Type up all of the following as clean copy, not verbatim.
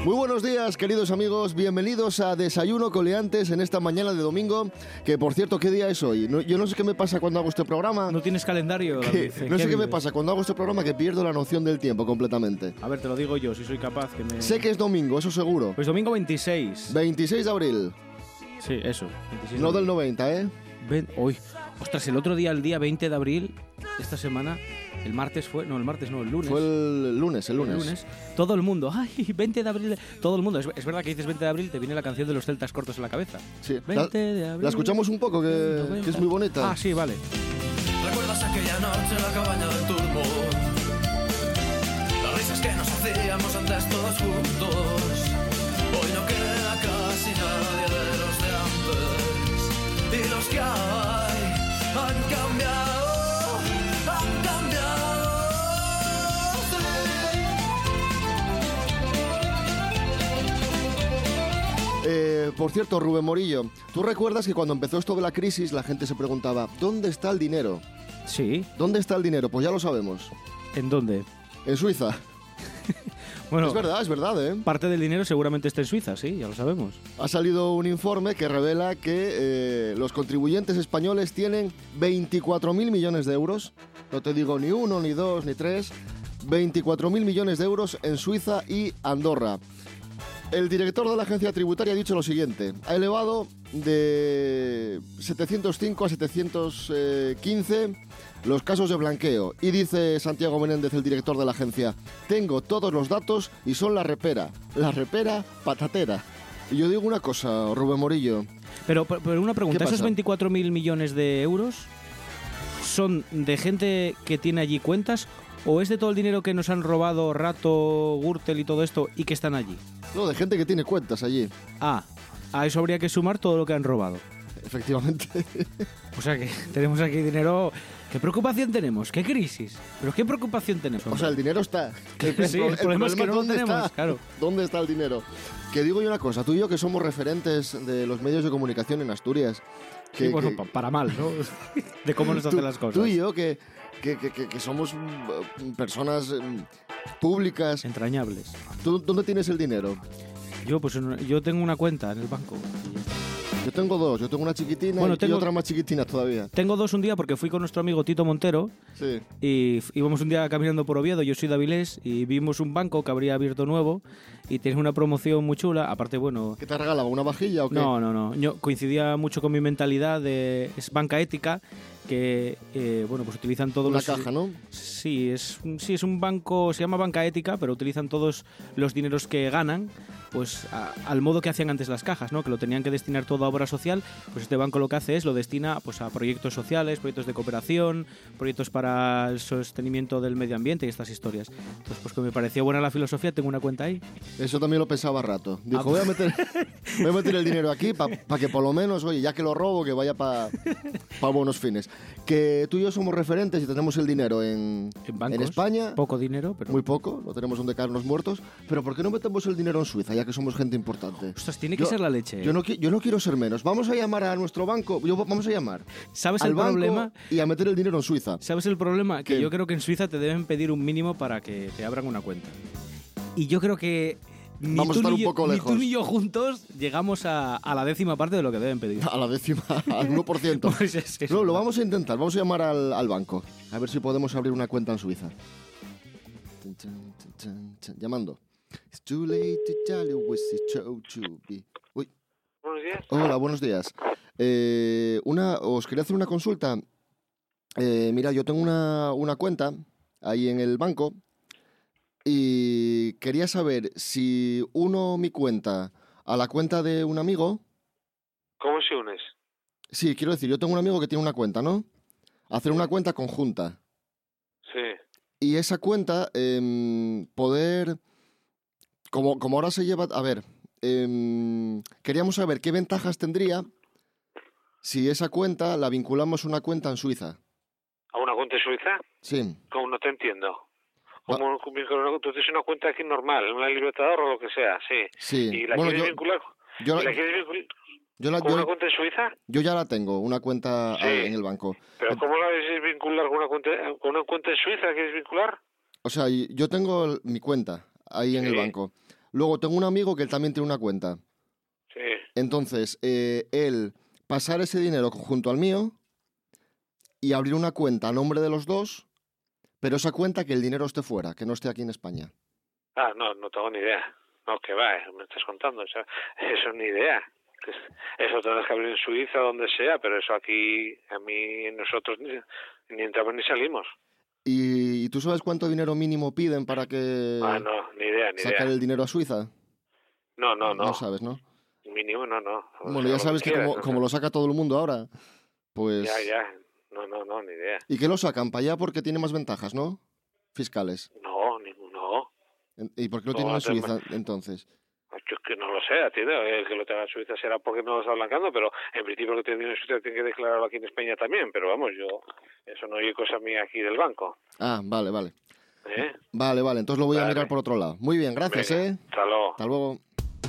Muy buenos días, queridos amigos. Bienvenidos a Desayuno Coleantes en esta mañana de domingo. Que, por cierto, ¿qué día es hoy? Yo no sé qué me pasa cuando hago este programa. ¿No tienes calendario, David? No sé qué me pasa cuando hago este programa, que pierdo la noción del tiempo completamente. A ver, te lo digo yo, si soy capaz. Sé que es domingo, eso seguro. Pues domingo 26. 26 de abril. Sí, eso. 26 no de del 90, ¿eh? Uy, ostras, el otro día, el día 20 de abril, esta semana, el lunes. Fue el lunes. El lunes. Todo el mundo, ¡ay, 20 de abril! Todo el mundo. Es verdad que dices 20 de abril, te viene la canción de los celtas cortos en la cabeza. Sí. 20 de abril. La escuchamos un poco, que es muy bonita. Ah, sí, vale. ¿Recuerdas aquella noche en la cabaña del turbo? Las risas que nos hacíamos antes todos juntos. Hoy no queda casi nadie de los de antes. Y los que hay han cambiado, han cambiado. Por cierto, Rubén Morillo, ¿tú recuerdas que cuando empezó esto de la crisis la gente se preguntaba ¿dónde está el dinero? Sí. ¿Dónde está el dinero? Pues ya lo sabemos. ¿En dónde? En Suiza. Bueno, es verdad, ¿eh? Parte del dinero seguramente está en Suiza, sí, ya lo sabemos. Ha salido un informe que revela que los contribuyentes españoles tienen 24.000 millones de euros. No te digo ni uno, ni dos, ni tres. 24.000 millones de euros en Suiza y Andorra. El director de la agencia tributaria ha dicho lo siguiente. Ha elevado de 705 a 715 los casos de blanqueo. Y dice Santiago Menéndez, el director de la agencia, tengo todos los datos y son la repera patatera. Y yo digo una cosa, Rubén Morillo. Pero una pregunta, ¿esos 24.000 millones de euros son de gente que tiene allí cuentas o es de todo el dinero que nos han robado Rato, Gürtel y todo esto y que están allí? No, de gente que tiene cuentas allí. Ah, a eso habría que sumar todo lo que han robado. Efectivamente. O sea que tenemos aquí dinero. ¿Qué preocupación tenemos? ¿Qué crisis? ¿Pero qué preocupación tenemos? O sea, el dinero está. Sí, el problema es que no lo tenemos, claro. ¿Dónde está el dinero? Que digo yo una cosa, tú y yo que somos referentes de los medios de comunicación en Asturias. Sí, bueno, para mal, ¿no? De cómo nos hacen las cosas. Tú y yo que somos personas públicas. Entrañables. ¿Tú dónde tienes el dinero? Yo tengo una cuenta en el banco. Yo tengo dos, yo tengo una chiquitina y otra más chiquitina todavía. Tengo dos un día porque fui con nuestro amigo Tito Montero. Sí. Y íbamos un día caminando por Oviedo, yo soy de Avilés, y vimos un banco que habría abierto nuevo y tenía una promoción muy chula, aparte, bueno... ¿Qué te regalaba, una vajilla o qué? No, yo coincidía mucho con mi mentalidad es banca ética, que, pues utilizan todos una caja, ¿no? Sí, es un banco, se llama banca ética, pero utilizan todos los dineros que ganan, pues al modo que hacían antes las cajas, ¿no? Que lo tenían que destinar todo a obra social, pues este banco lo que hace es lo destina pues a proyectos sociales, proyectos de cooperación, proyectos para el sostenimiento del medio ambiente y estas historias. Entonces, pues que me pareció buena la filosofía, tengo una cuenta ahí. Eso también lo pensaba Rato. Dijo, voy a meter el dinero aquí para que por lo menos, oye, ya que lo robo, que vaya para buenos fines. Que tú y yo somos referentes y tenemos el dinero en España. Poco dinero, pero... Muy poco, no tenemos donde caernos muertos. Pero ¿por qué no metemos el dinero en Suiza, ya que somos gente importante? Ostras, tiene que ser la leche. Yo no quiero ser menos. Vamos a llamar a nuestro banco. Vamos a llamar. ¿Sabes al el banco problema? Y a meter el dinero en Suiza. ¿Sabes el problema? Que ¿Qué? yo creo que en Suiza te deben pedir un mínimo para que te abran una cuenta. Y yo creo que... Vamos a estar un poco lejos. Ni tú ni yo juntos llegamos a la 10ª parte de lo que deben pedir. A la 10ª, al 1%. Pues es eso. No, lo vamos a intentar. Vamos a llamar al banco. A ver si podemos abrir una cuenta en Suiza. Llamando. It's too late to tell you what's it to be. Uy. Buenos días. Hola, buenos días. Os quería hacer una consulta. Mira, yo tengo una cuenta ahí en el banco. Y quería saber si uno mi cuenta a la cuenta de un amigo... ¿Cómo se unes? Sí, quiero decir, yo tengo un amigo que tiene una cuenta, ¿no? Hacer una cuenta conjunta. Sí. Y esa cuenta, poder... Como ahora se lleva... A ver, queríamos saber qué ventajas tendría si esa cuenta la vinculamos a una cuenta en Suiza. ¿A una cuenta en Suiza? Sí. ¿Cómo? No te entiendo. Como tú tienes una cuenta aquí normal, una Libertador o lo que sea, sí. Sí. ¿Y la quieres vincular? ¿Con una cuenta en Suiza? Yo ya la tengo, una cuenta en el banco. ¿Pero cómo la quieres vincular con una cuenta en Suiza? ¿Quieres vincular? O sea, yo tengo mi cuenta ahí en el banco. Luego tengo un amigo que él también tiene una cuenta. Sí. Entonces, él pasar ese dinero junto al mío y abrir una cuenta a nombre de los dos, pero esa cuenta que el dinero esté fuera, que no esté aquí en España. Ah, no tengo ni idea. No, que va, me estás contando. Eso ni idea. Eso tendrás que abrir en Suiza, donde sea, pero eso aquí, a mí, nosotros ni entramos ni salimos. ¿Y tú sabes cuánto dinero mínimo piden para que Ah, no, ni idea. sacar el dinero a Suiza? No. No sabes, ¿no? Mínimo no. Bueno, ya sabes que como lo saca todo el mundo ahora, pues... Ya. No, ni idea. ¿Y qué lo sacan? ¿Para allá porque tiene más ventajas, no? Fiscales. No. ¿Y por qué lo tienen en Suiza, entonces? Yo es que no lo sé, tío. El que lo tenga en Suiza será porque no lo está blancando, pero en principio lo que tiene en Suiza tiene que declararlo aquí en España también. Pero vamos, eso no es cosa mía aquí del banco. Ah, vale. ¿Eh? Vale, entonces lo voy a mirar por otro lado. Muy bien, gracias, Venga, Hasta luego. Hasta luego.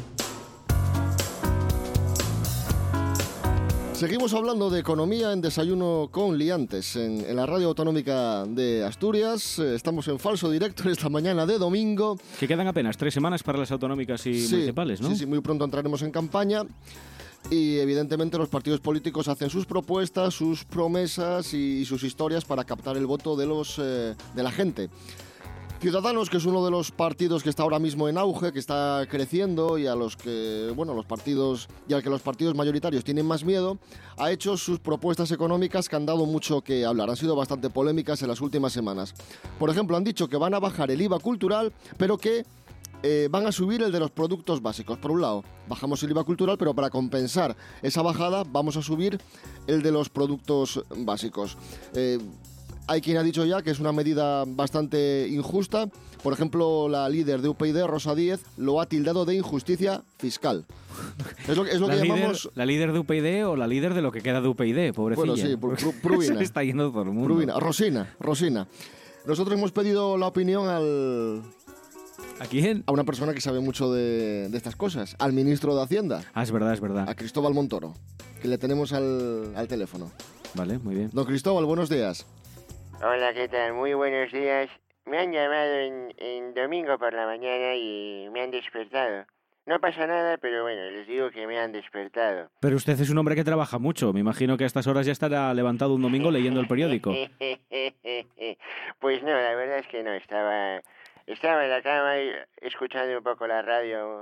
Seguimos hablando de economía en Desayuno con Liantes, en la Radio Autonómica de Asturias. Estamos en falso directo en esta mañana de domingo. Que quedan apenas 3 semanas para las autonómicas y municipales, ¿no? Sí, muy pronto entraremos en campaña. Y evidentemente los partidos políticos hacen sus propuestas, sus promesas y sus historias para captar el voto de la gente. Ciudadanos, que es uno de los partidos que está ahora mismo en auge, que está creciendo y al que los partidos mayoritarios tienen más miedo, ha hecho sus propuestas económicas que han dado mucho que hablar. Han sido bastante polémicas en las últimas semanas. Por ejemplo, han dicho que van a bajar el IVA cultural, pero que van a subir el de los productos básicos. Por un lado, bajamos el IVA cultural, pero para compensar esa bajada vamos a subir el de los productos básicos. Hay quien ha dicho ya que es una medida bastante injusta. Por ejemplo, la líder de UPyD, Rosa Díez, lo ha tildado de injusticia fiscal. Es lo que llamamos... ¿La líder de UPyD o la líder de lo que queda de UPyD, pobrecilla? Bueno, sí, Pruvina. Se está yendo todo el mundo. Pruvina. Rosina. Nosotros hemos pedido la opinión ¿A quién? A una persona que sabe mucho de estas cosas, al ministro de Hacienda. Ah, es verdad. A Cristóbal Montoro, que le tenemos al teléfono. Vale, muy bien. Don Cristóbal, buenos días. Hola, ¿qué tal? Muy buenos días. Me han llamado en domingo por la mañana y me han despertado. No pasa nada, pero bueno, les digo que me han despertado. Pero usted es un hombre que trabaja mucho. Me imagino que a estas horas ya estará levantado un domingo leyendo el periódico. Pues no, la verdad es que no. Estaba en la cama y escuchando un poco la radio.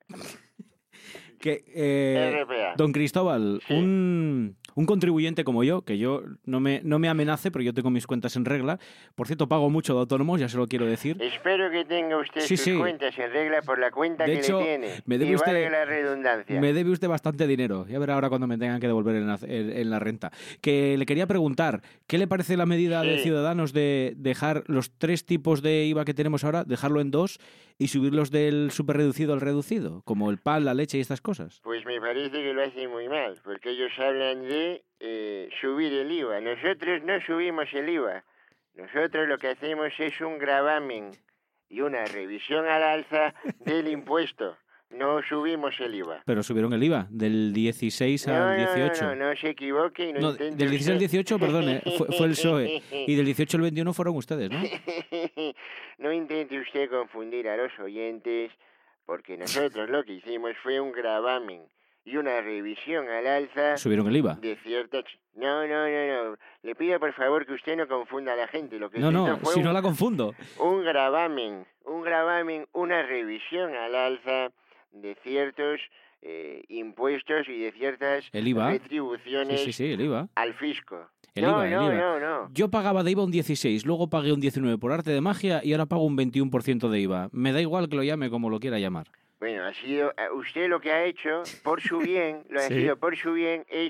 RPA. Don Cristóbal, sí. Un contribuyente como yo, que yo no me amenace, pero yo tengo mis cuentas en regla. Por cierto, pago mucho de autónomos, ya se lo quiero decir. Espero que tenga usted sus cuentas en regla por la cuenta de que hecho, le tiene. Me debe vale la redundancia. Me debe usted bastante dinero. Ya verá ahora cuando me tengan que devolver en la renta. Que le quería preguntar, ¿qué le parece la medida de Ciudadanos de dejar los 3 tipos de IVA que tenemos ahora, dejarlo en 2 y subirlos del superreducido al reducido, como el pan, la leche y estas cosas? Pues me parece que lo hacen muy mal, porque ellos hablan de subir el IVA. Nosotros no subimos el IVA. Nosotros lo que hacemos es un gravamen y una revisión al alza del impuesto. No subimos el IVA. Pero subieron el IVA del 16 al 18. No se equivoque y no intente del 16 al 18, perdón, fue el PSOE. Y del 18 al 21 fueron ustedes, ¿no? No intente usted confundir a los oyentes, porque nosotros lo que hicimos fue un gravamen y una revisión al alza. ¿Subieron el IVA? De ciertas... No. Le pido por favor que usted no confunda a la gente. Lo que no, si no la confundo. Un gravamen, una revisión al alza de ciertos impuestos y de ciertas retribuciones sí, el IVA. Al fisco. El IVA. No. Yo pagaba de IVA un 16, luego pagué un 19 por arte de magia y ahora pago un 21% de IVA. Me da igual que lo llame como lo quiera llamar. Bueno, ha sido usted lo que ha hecho por su bien, es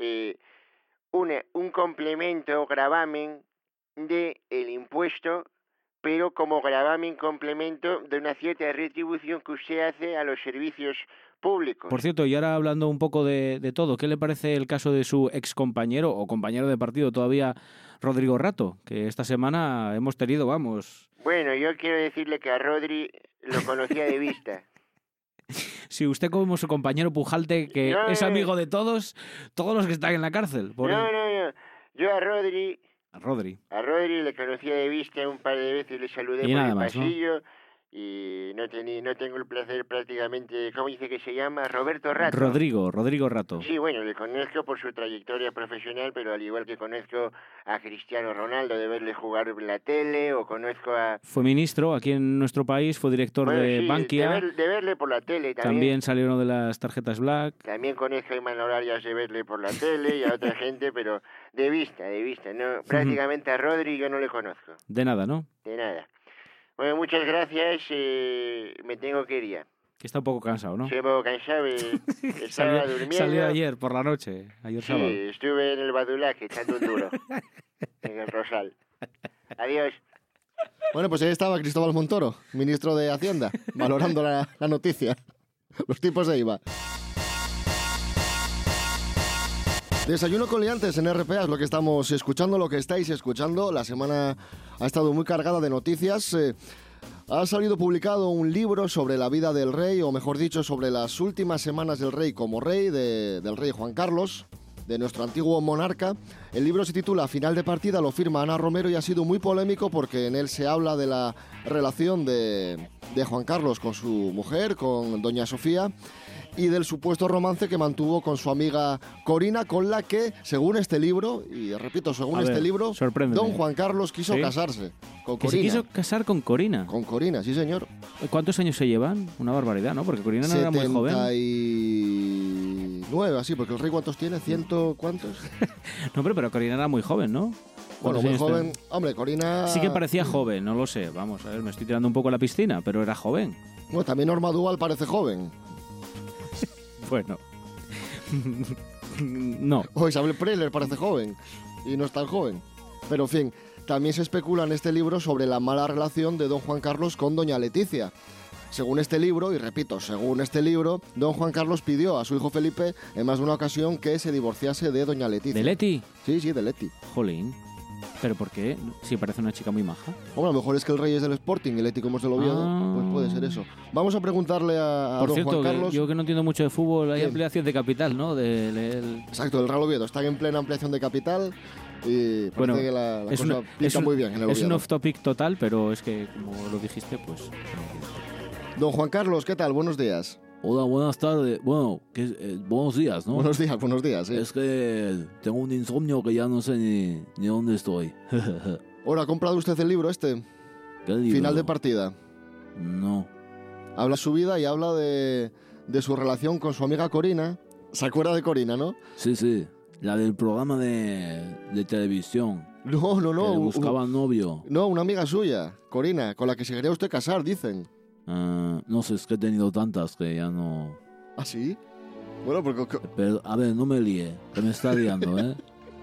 un complemento, gravamen del impuesto, pero como gravamen complemento de una cierta retribución que usted hace a los servicios públicos. Por cierto, y ahora hablando un poco de todo, ¿qué le parece el caso de su excompañero o compañero de partido todavía, Rodrigo Rato? Que esta semana hemos tenido, Bueno, yo quiero decirle que a Rodri lo conocía de vista. Si usted como su compañero pujante, que es amigo de todos los que están en la cárcel. No. Yo a Rodri A Rodri le conocía de vista un par de veces, le saludé y por el más, pasillo, ¿no? y no tengo el placer prácticamente, ¿cómo dice que se llama? Roberto Rato. Rodrigo Rato. Sí, bueno, le conozco por su trayectoria profesional, pero al igual que conozco a Cristiano Ronaldo de verle jugar en la tele, o conozco a... Fue ministro aquí en nuestro país, fue director de sí, Bankia. de verle por la tele también. También salieron de las tarjetas Black. También conozco a Imanol Arias de verle por la tele y a otra gente, pero de vista, no, prácticamente a Rodri yo no le conozco. De nada, ¿no? De nada. Bueno, muchas gracias, me tengo que ir ya. Que está un poco cansado, ¿no? Estoy un poco cansado, estaba durmiendo. Salió ayer por la noche, ayer sábado. Sí, estuve en el Badulaque echando un duro, en el Rosal. Adiós. Bueno, pues ahí estaba Cristóbal Montoro, ministro de Hacienda, valorando la noticia. Los tipos de IVA. Desayuno con liantes en RPA es lo que estamos escuchando, lo que estáis escuchando. La semana ha estado muy cargada de noticias. Ha salido publicado un libro sobre la vida del rey, o mejor dicho, sobre las últimas semanas del rey como rey, del rey Juan Carlos, de nuestro antiguo monarca. El libro se titula Final de partida, lo firma Ana Romero y ha sido muy polémico porque en él se habla de la relación de Juan Carlos con su mujer, con doña Sofía, y del supuesto romance que mantuvo con su amiga Corina, con la que, según este libro, y repito, según este libro, don Juan Carlos quiso casarse con Corina. ¿Que se quiso casar con Corina? Con Corina, sí señor. ¿Cuántos años se llevan? Una barbaridad, ¿no? Porque Corina no era muy joven. 79, así, porque el rey ¿cuántos tiene? ¿Ciento cuántos? No, pero Corina era muy joven, ¿no? Bueno, muy joven. Hombre, Corina... Sí que parecía joven, no lo sé. Vamos, a ver, me estoy tirando un poco a la piscina, pero era joven. Bueno, también Norma Duval parece joven. Bueno. No. O Isabel Preller parece joven y no es tan joven. Pero en fin, también se especula en este libro sobre la mala relación de don Juan Carlos con doña Leticia. Según este libro, y repito, según este libro, don Juan Carlos pidió a su hijo Felipe en más de una ocasión que se divorciase de doña Leticia. ¿De Leti? Sí, de Leti. Jolín. ¿Pero por qué? Si parece una chica muy maja. Bueno, a lo mejor es que el rey es del Sporting y Leti como es del Oviedo, pues puede ser eso. Vamos a preguntarle a por don cierto, Juan Carlos... yo que no entiendo mucho de fútbol, hay ampliación de capital, ¿no? Exacto, el Real Oviedo está en plena ampliación de capital y bueno, parece que la cosa pinta muy bien en el Oviedo. Es un off-topic total, pero es que, como lo dijiste, pues... Don Juan Carlos, ¿qué tal? Buenos días. Hola, buenas tardes. Bueno, buenos días, ¿no? Buenos días, sí. Es que tengo un insomnio que ya no sé ni dónde estoy. Ahora, ¿ha comprado usted el libro este? ¿Qué libro? Final de partida. No. Habla de su vida y habla de su relación con su amiga Corina. ¿Se acuerda de Corina, no? Sí. La del programa de televisión. No. Que buscaba novio. No, una amiga suya, Corina, con la que se quería usted casar, dicen. No sé, es que he tenido tantas que ya no... ¿Ah, sí? Bueno, porque... Pero, a ver, no me líe, que me está liando, ¿eh?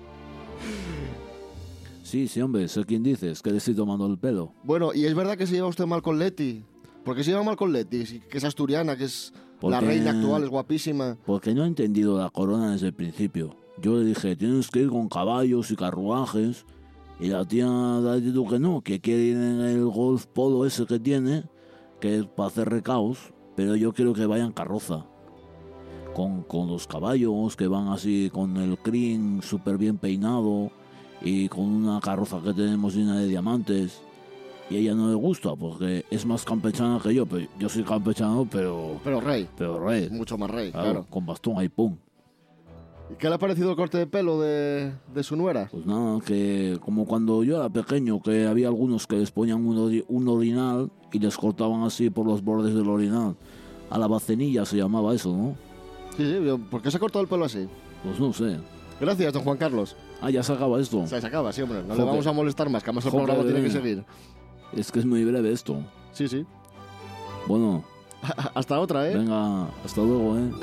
Sí, hombre, sé quién dices, que le estoy tomando el pelo. Bueno, ¿y es verdad que se lleva usted mal con Leti? ¿Por qué se lleva mal con Leti? Que es asturiana, que es la reina actual, es guapísima. Porque no ha entendido la corona desde el principio. Yo le dije, tienes que ir con caballos y carruajes, y la tía ha dicho que no, que quiere ir en el Golf Polo ese que tiene, que es para hacer recaos, pero yo quiero que vayan carroza. Con los caballos, que van así con el crin súper bien peinado y con una carroza que tenemos llena de diamantes. Y a ella no le gusta porque es más campechana que yo. Pero yo soy campechano, pero rey. Pero rey. Mucho más rey, claro. Con bastón ahí, pum. ¿Y qué le ha parecido el corte de pelo de su nuera? Pues nada, que como cuando yo era pequeño, que había algunos que les ponían un orinal y les cortaban así por los bordes del orinal. A la bacenilla se llamaba eso, ¿no? Sí, ¿por qué se ha cortado el pelo así? Pues no sé. Gracias, don Juan Carlos. Ya se acaba esto. Se acaba, sí, hombre. No le vamos a molestar más, que además el programa tiene que seguir. Es que es muy breve esto. Sí. Bueno. Hasta otra, ¿eh? Venga, hasta luego, ¿eh?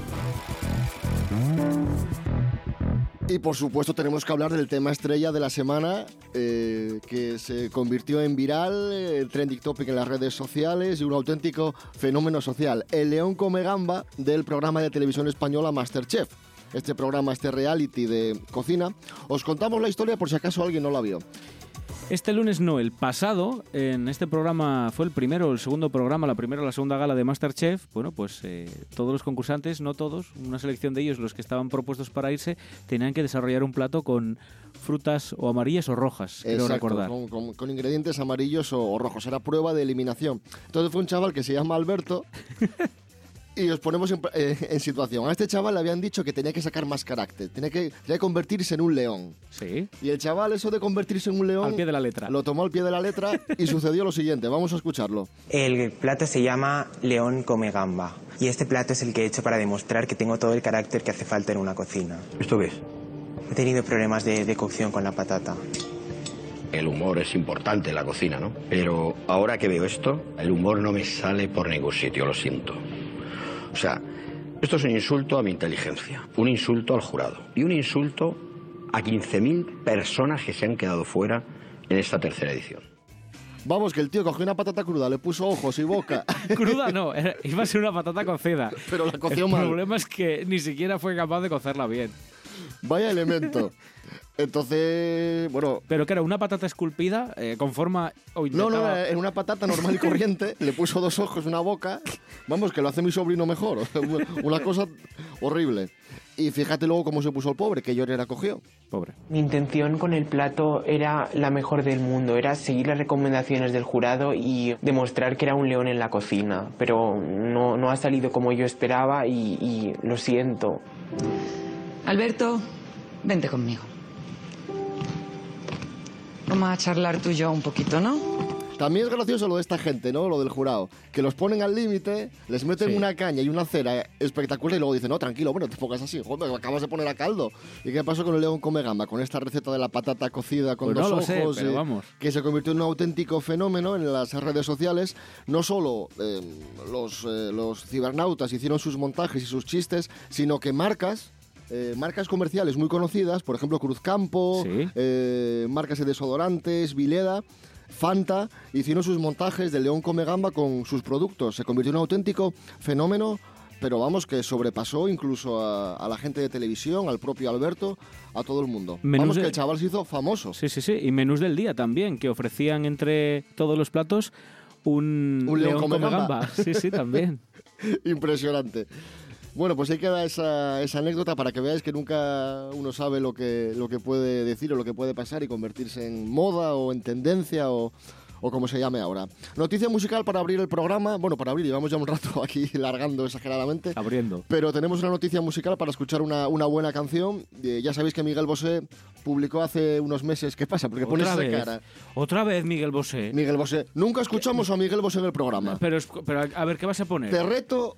Y por supuesto tenemos que hablar del tema estrella de la semana, que se convirtió en viral, el trending topic en las redes sociales y un auténtico fenómeno social. El león come gamba del programa de televisión española MasterChef. Este programa, este reality de cocina. Os contamos la historia por si acaso alguien no la vio. Este lunes no, el pasado, en este programa fue el primero o el segundo programa, la primera o la segunda gala de MasterChef. Bueno, pues todos los concursantes, no todos, una selección de ellos, los que estaban propuestos para irse, tenían que desarrollar un plato con frutas o amarillas o rojas, creo recordar. Con ingredientes amarillos o rojos. Era prueba de eliminación. Entonces fue un chaval que se llama Alberto. Y os ponemos en situación. A este chaval le habían dicho que tenía que sacar más carácter, tenía que convertirse en un león. Sí. Y el chaval, eso de convertirse en un león... Al pie de la letra. Lo tomó al pie de la letra y sucedió lo siguiente. Vamos a escucharlo. El plato se llama León come gamba. Y este plato es el que he hecho para demostrar que tengo todo el carácter que hace falta en una cocina. ¿Esto qué es? He tenido problemas de cocción con la patata. El humor es importante en la cocina, ¿no? Pero ahora que veo esto, el humor no me sale por ningún sitio, lo siento. O sea, esto es un insulto a mi inteligencia, un insulto al jurado y un insulto a 15.000 personas que se han quedado fuera en esta tercera edición. Vamos, que el tío cogió una patata cruda, le puso ojos y boca. Cruda no, iba a ser una patata cocida. Pero la coció mal. El problema es que ni siquiera fue capaz de cocerla bien. Vaya elemento. Entonces, bueno... ¿Pero que era una patata esculpida con forma...? No, en una patata normal y corriente, le puso 2 ojos, una boca. Vamos, que lo hace mi sobrino mejor. Una cosa horrible. Y fíjate luego cómo se puso el pobre, que llorera cogió. Pobre. Mi intención con el plato era la mejor del mundo, era seguir las recomendaciones del jurado y demostrar que era un león en la cocina. Pero no ha salido como yo esperaba y lo siento. Alberto, vente conmigo. Vamos a charlar tú y yo un poquito, ¿no? También es gracioso lo de esta gente, ¿no? Lo del jurado. Que los ponen al límite, les meten una caña y una cera espectacular y luego dicen, no, tranquilo, bueno, te pongas así. Joder, me acabas de poner a caldo. ¿Y qué pasó con el león come gamba? Con esta receta de la patata cocida con pues 2 no ojos. Sé, pero vamos. Que se convirtió en un auténtico fenómeno en las redes sociales. No solo los cibernautas hicieron sus montajes y sus chistes, sino que marcas comerciales muy conocidas, por ejemplo Cruzcampo, ¿sí? Marcas de desodorantes, Vileda, Fanta, hicieron sus montajes de León come gamba con sus productos. Se convirtió en un auténtico fenómeno, pero vamos, que sobrepasó incluso a la gente de televisión, al propio Alberto, a todo el mundo. Vamos, que el chaval se hizo famoso. Sí, y menús del día también, que ofrecían entre todos los platos un León come gamba. Sí, también. Impresionante. Bueno, pues ahí queda esa anécdota para que veáis que nunca uno sabe lo que puede decir o lo que puede pasar y convertirse en moda o en tendencia o como se llame ahora. Noticia musical para abrir el programa. Bueno, para abrir, llevamos ya un rato aquí largando exageradamente. Abriendo. Pero tenemos una noticia musical para escuchar una buena canción. Ya sabéis que Miguel Bosé publicó hace unos meses... ¿Qué pasa? Porque pones esa cara. Otra vez Miguel Bosé. Miguel Bosé. Nunca escuchamos a Miguel Bosé en el programa. Pero a ver, ¿qué vas a poner? Te reto...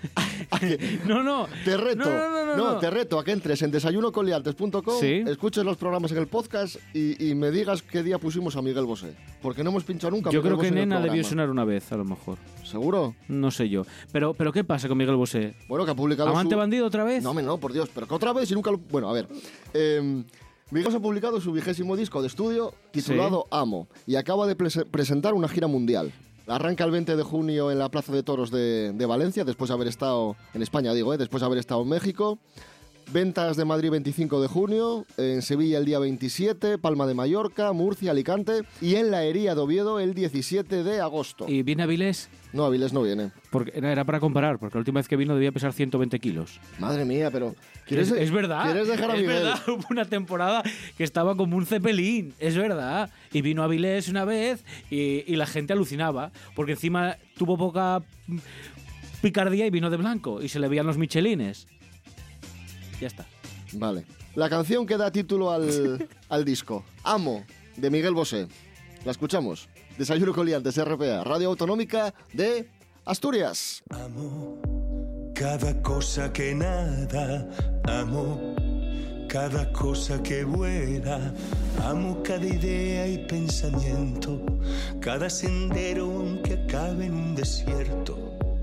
No. Te reto. No. Te reto a que entres en desayunocoliantes.com, ¿sí? escuches los programas en el podcast y me digas qué día pusimos a Miguel Bosé. Porque no hemos pinchado nunca. Yo creo que Nena debió sonar una vez, a lo mejor. ¿Seguro? No sé yo. Pero ¿qué pasa con Miguel Bosé? Bueno, que ha publicado ¿Amante bandido otra vez? No, por Dios. Pero que otra vez y nunca lo... Bueno, a ver. Miguel Bosé ha publicado su 20º disco de estudio titulado Amo y acaba de presentar una gira mundial. Arranca el 20 de junio en la Plaza de Toros de Valencia, después de haber estado en España, después de haber estado en México. Ventas de Madrid 25 de junio, en Sevilla el día 27, Palma de Mallorca, Murcia, Alicante y en la Hería de Oviedo el 17 de agosto. ¿Y viene Avilés? No, Avilés no viene. Porque era para comparar, porque la última vez que vino debía pesar 120 kilos. Madre mía, pero... Es verdad. ¿Quieres dejar a Miguel? Es verdad, hubo una temporada que estaba como un cepelín, es verdad. Y vino Avilés una vez y la gente alucinaba, porque encima tuvo poca picardía y vino de blanco y se le veían los michelines. Ya está. Vale. La canción que da título al disco, Amo, de Miguel Bosé. La escuchamos. Desayuno con Liantes, RPA, Radio Autonómica de Asturias. Amo cada cosa que nada, amo cada cosa que vuela, amo cada idea y pensamiento, cada sendero aunque acabe en un desierto.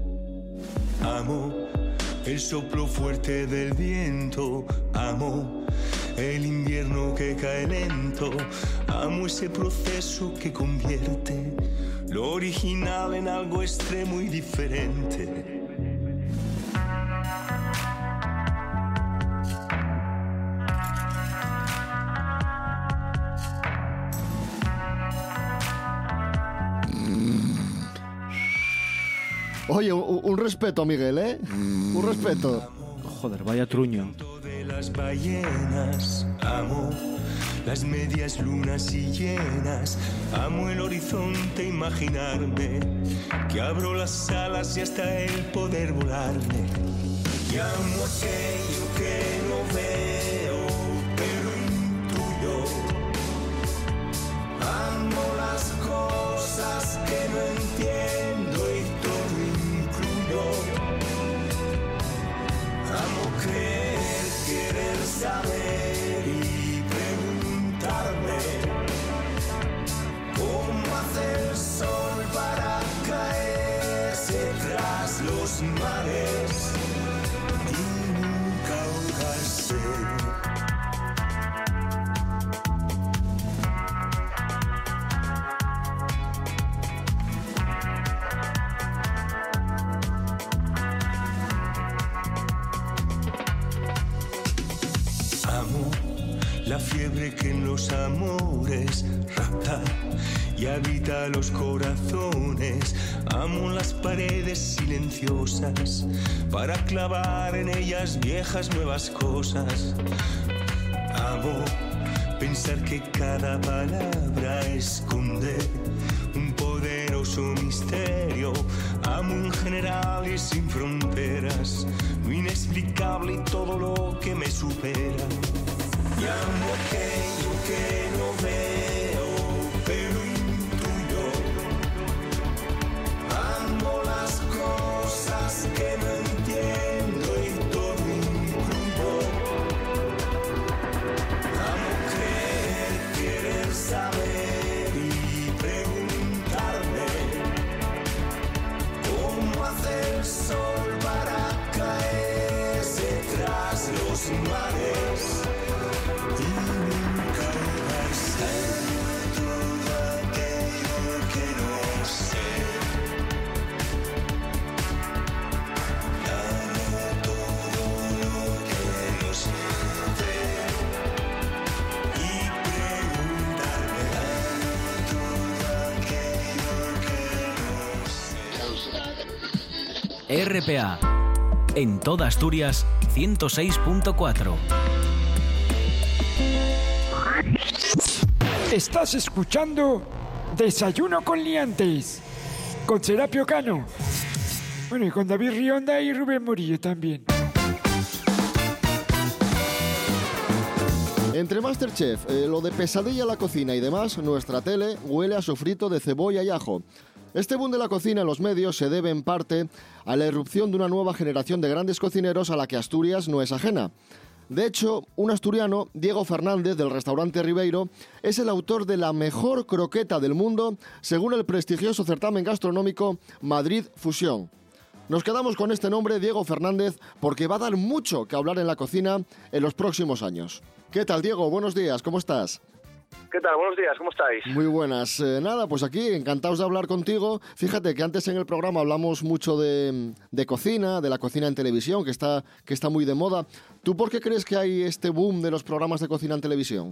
Amo el soplo fuerte del viento, amo el invierno que cae lento, amo ese proceso que convierte lo original en algo extremo y diferente. Oye, un respeto, Miguel, ¿eh? Un respeto. Joder, vaya truño. De las ballenas, amo las medias lunas y llenas, amo el horizonte, imaginarme que abro las alas y hasta el poder volarme. Y amo aquello que no veo, pero intuyo. Amo las cosas que no entiendo y todo incluyo. Amo creer, querer saber y preguntarme cómo hace el sol para caerse tras los mares y nunca ahogarse. Amo la fiebre que en los amores rapta y habita los corazones. Amo las paredes silenciosas para clavar en ellas viejas nuevas cosas. Amo pensar que cada palabra esconde un poderoso misterio. Amo en general y sin fronteras lo inexplicable y todo lo que me supera. Y amo aquello que no veo, pero intuyo. Amo las cosas que no entiendo y todo incluyo. Amo creer, querer saber y preguntarme cómo hace el sol para caerse tras los mares. RPA, en toda Asturias, 106.4. Estás escuchando Desayuno con Liantes, con Serapio Cano. Bueno, y con David Rionda y Rubén Morillo también. Entre Masterchef, lo de pesadilla en la cocina y demás, nuestra tele huele a sofrito de cebolla y ajo. Este boom de la cocina en los medios se debe en parte a la irrupción de una nueva generación de grandes cocineros a la que Asturias no es ajena. De hecho, un asturiano, Diego Fernández, del restaurante Ribeiro, es el autor de la mejor croqueta del mundo, según el prestigioso certamen gastronómico Madrid Fusión. Nos quedamos con este nombre, Diego Fernández, porque va a dar mucho que hablar en la cocina en los próximos años. ¿Qué tal, Diego? Buenos días, ¿cómo estás? ¿Qué tal? Buenos días, ¿cómo estáis? Muy buenas. Nada, pues aquí, encantados de hablar contigo. Fíjate que antes en el programa hablamos mucho de cocina, de la cocina en televisión, que está muy de moda. ¿Tú por qué crees que hay este boom de los programas de cocina en televisión?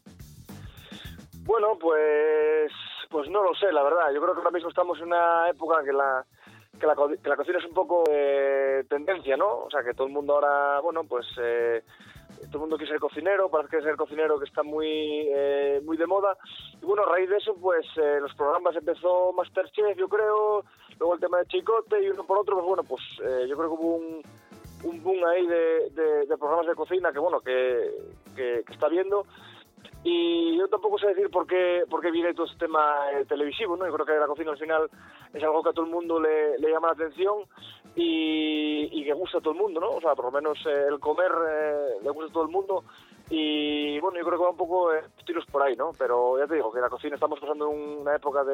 Bueno, pues no lo sé, la verdad. Yo creo que ahora mismo estamos en una época que la cocina es un poco tendencia, ¿no? O sea, que todo el mundo ahora, bueno, pues... todo el mundo quiere ser cocinero, parece que ser cocinero que está muy de moda. Y bueno, a raíz de eso, pues los programas empezó Masterchef, yo creo, luego el tema de Chicote y uno por otro, pues bueno, pues yo creo que hubo un boom ahí de programas de cocina que bueno, que está viendo. Y yo tampoco sé decir por qué viene todo este tema televisivo, ¿no? Yo creo que la cocina al final es algo que a todo el mundo le llama la atención y que gusta a todo el mundo, ¿no? O sea, por lo menos el comer le gusta a todo el mundo y bueno, yo creo que va un poco tiros por ahí, ¿no? Pero ya te digo que la cocina estamos pasando una época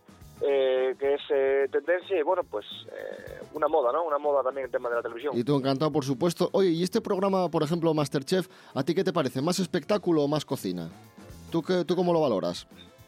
que es tendencia y bueno, pues una moda, ¿no? Una moda también el tema de la televisión. Y tú encantado, por supuesto. Oye, ¿y este programa, por ejemplo, Masterchef, a ti qué te parece? ¿Más espectáculo o más cocina? ¿Tú cómo lo valoras?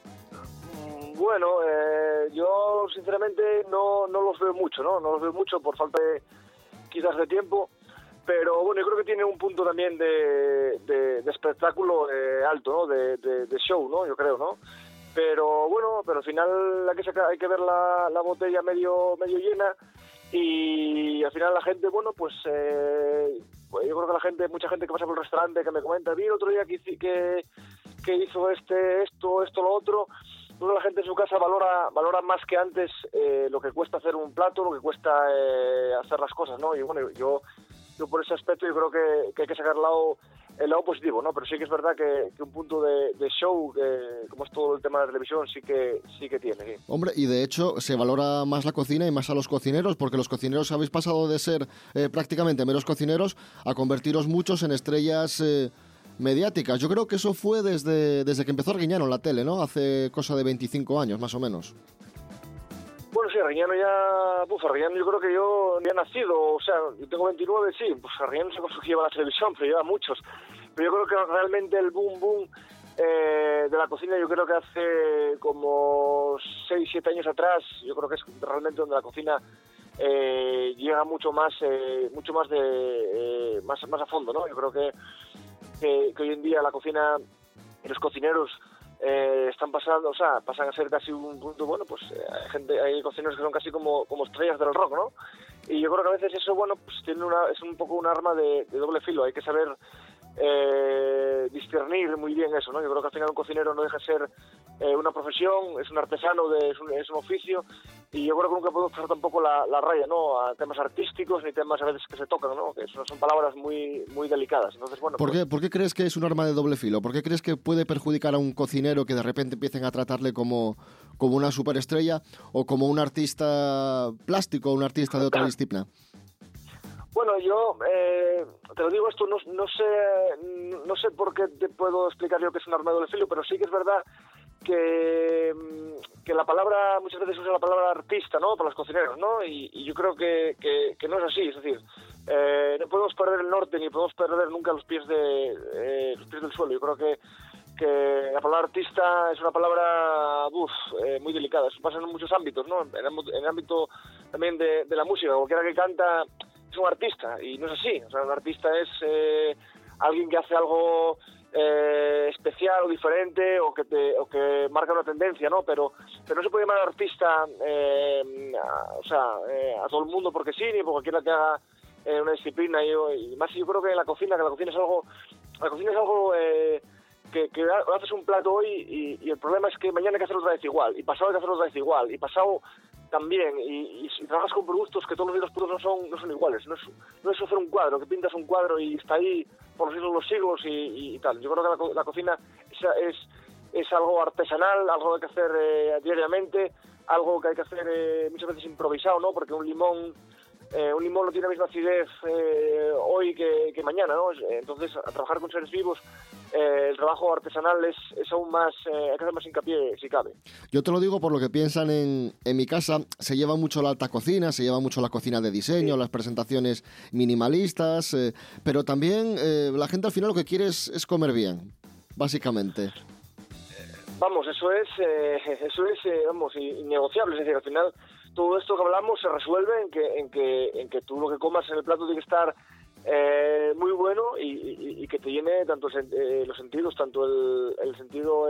Bueno, yo sinceramente no los veo mucho, ¿no? No los veo mucho por falta quizás de tiempo, pero bueno, yo creo que tiene un punto también de espectáculo alto, ¿no? De show, ¿no? Yo creo, ¿no? Pero bueno, pero al final hay que ver la botella medio llena, y al final la gente, bueno, pues yo creo que mucha gente que pasa por el restaurante, que me comenta, vi el otro día que hizo esto, lo otro. Toda la gente en su casa valora más que antes lo que cuesta hacer un plato, lo que cuesta hacer las cosas, ¿no? Y bueno, yo por ese aspecto yo creo que hay que sacar el lado positivo, ¿no? Pero sí que es verdad que un punto de show, como es todo el tema de la televisión, sí que tiene. Sí. Hombre, y de hecho se valora más la cocina y más a los cocineros, porque los cocineros habéis pasado de ser prácticamente meros cocineros a convertiros muchos en estrellas mediáticas. Yo creo que eso fue desde que empezó Arguiñano en la tele, ¿no? Hace cosa de 25 años, más o menos. Bueno, sí, Arguiñano Arguiñano yo creo que yo ni he nacido, o sea, yo tengo 29, sí, pues Arguiñano se que lleva la televisión, pero lleva muchos. Pero yo creo que realmente el boom de la cocina, yo creo que hace como 6, 7 años atrás, yo creo que es realmente donde la cocina llega mucho más a fondo, ¿no? Yo creo que hoy en día la cocina y los cocineros pasan a ser casi un punto, bueno, pues hay cocineros que son casi como estrellas del rock, ¿no? Y yo creo que a veces eso, bueno, pues es un poco un arma de doble filo. Hay que saber discernir muy bien eso, ¿no? Yo creo que al final un cocinero no deja de ser una profesión, es un artesano, es un oficio, y yo creo que nunca podemos pasar tampoco la raya, ¿no? A temas artísticos ni temas a veces que se tocan, ¿no? Que son palabras muy delicadas. Entonces, bueno, ¿Por qué crees que es un arma de doble filo? ¿Por qué crees que puede perjudicar a un cocinero que de repente empiecen a tratarle como una superestrella o como un artista plástico o un artista de otra disciplina? Bueno, yo te lo digo esto, no sé por qué te puedo explicar yo que es un arma de doble filo, pero sí que es verdad que la palabra, muchas veces usa la palabra artista, ¿no? Para los cocineros, ¿no? Y yo creo que no es así, es decir, no podemos perder el norte ni podemos perder nunca los pies del suelo. Yo creo que la palabra artista es una palabra muy delicada. Eso pasa en muchos ámbitos, ¿no? En el ámbito también de la música. Cualquiera que canta es un artista, y no es así. O sea, un artista es alguien que hace algo especial o diferente, o que marca una tendencia, ¿no? Pero no se puede llamar artista a todo el mundo porque sí, ni por cualquiera que haga una disciplina. Y más, yo creo que la cocina es algo que haces un plato hoy y el problema es que mañana hay que hacerlo otra vez igual, y pasado hay que hacerlo otra vez igual, y pasado también, y si trabajas con productos que todos los días los productos no son iguales. No es hacer un cuadro, que pintas un cuadro y está ahí por los siglos y tal. Yo creo que la cocina es algo artesanal, algo que hay que hacer diariamente, algo que hay que hacer muchas veces improvisado, ¿no? Porque un limón no tiene la misma acidez hoy que mañana, ¿no? Entonces, a trabajar con seres vivos, el trabajo artesanal es aún más, hay que hacer más hincapié si cabe. Yo te lo digo por lo que piensan en mi casa. Se lleva mucho la alta cocina, se lleva mucho la cocina de diseño, sí, las presentaciones minimalistas, pero también la gente al final lo que quiere es comer bien, básicamente. Vamos, eso es innegociable. Es decir, al final todo esto que hablamos se resuelve en que tú lo que comas en el plato tiene que estar muy bueno y que te llene tanto los sentidos, tanto el sentido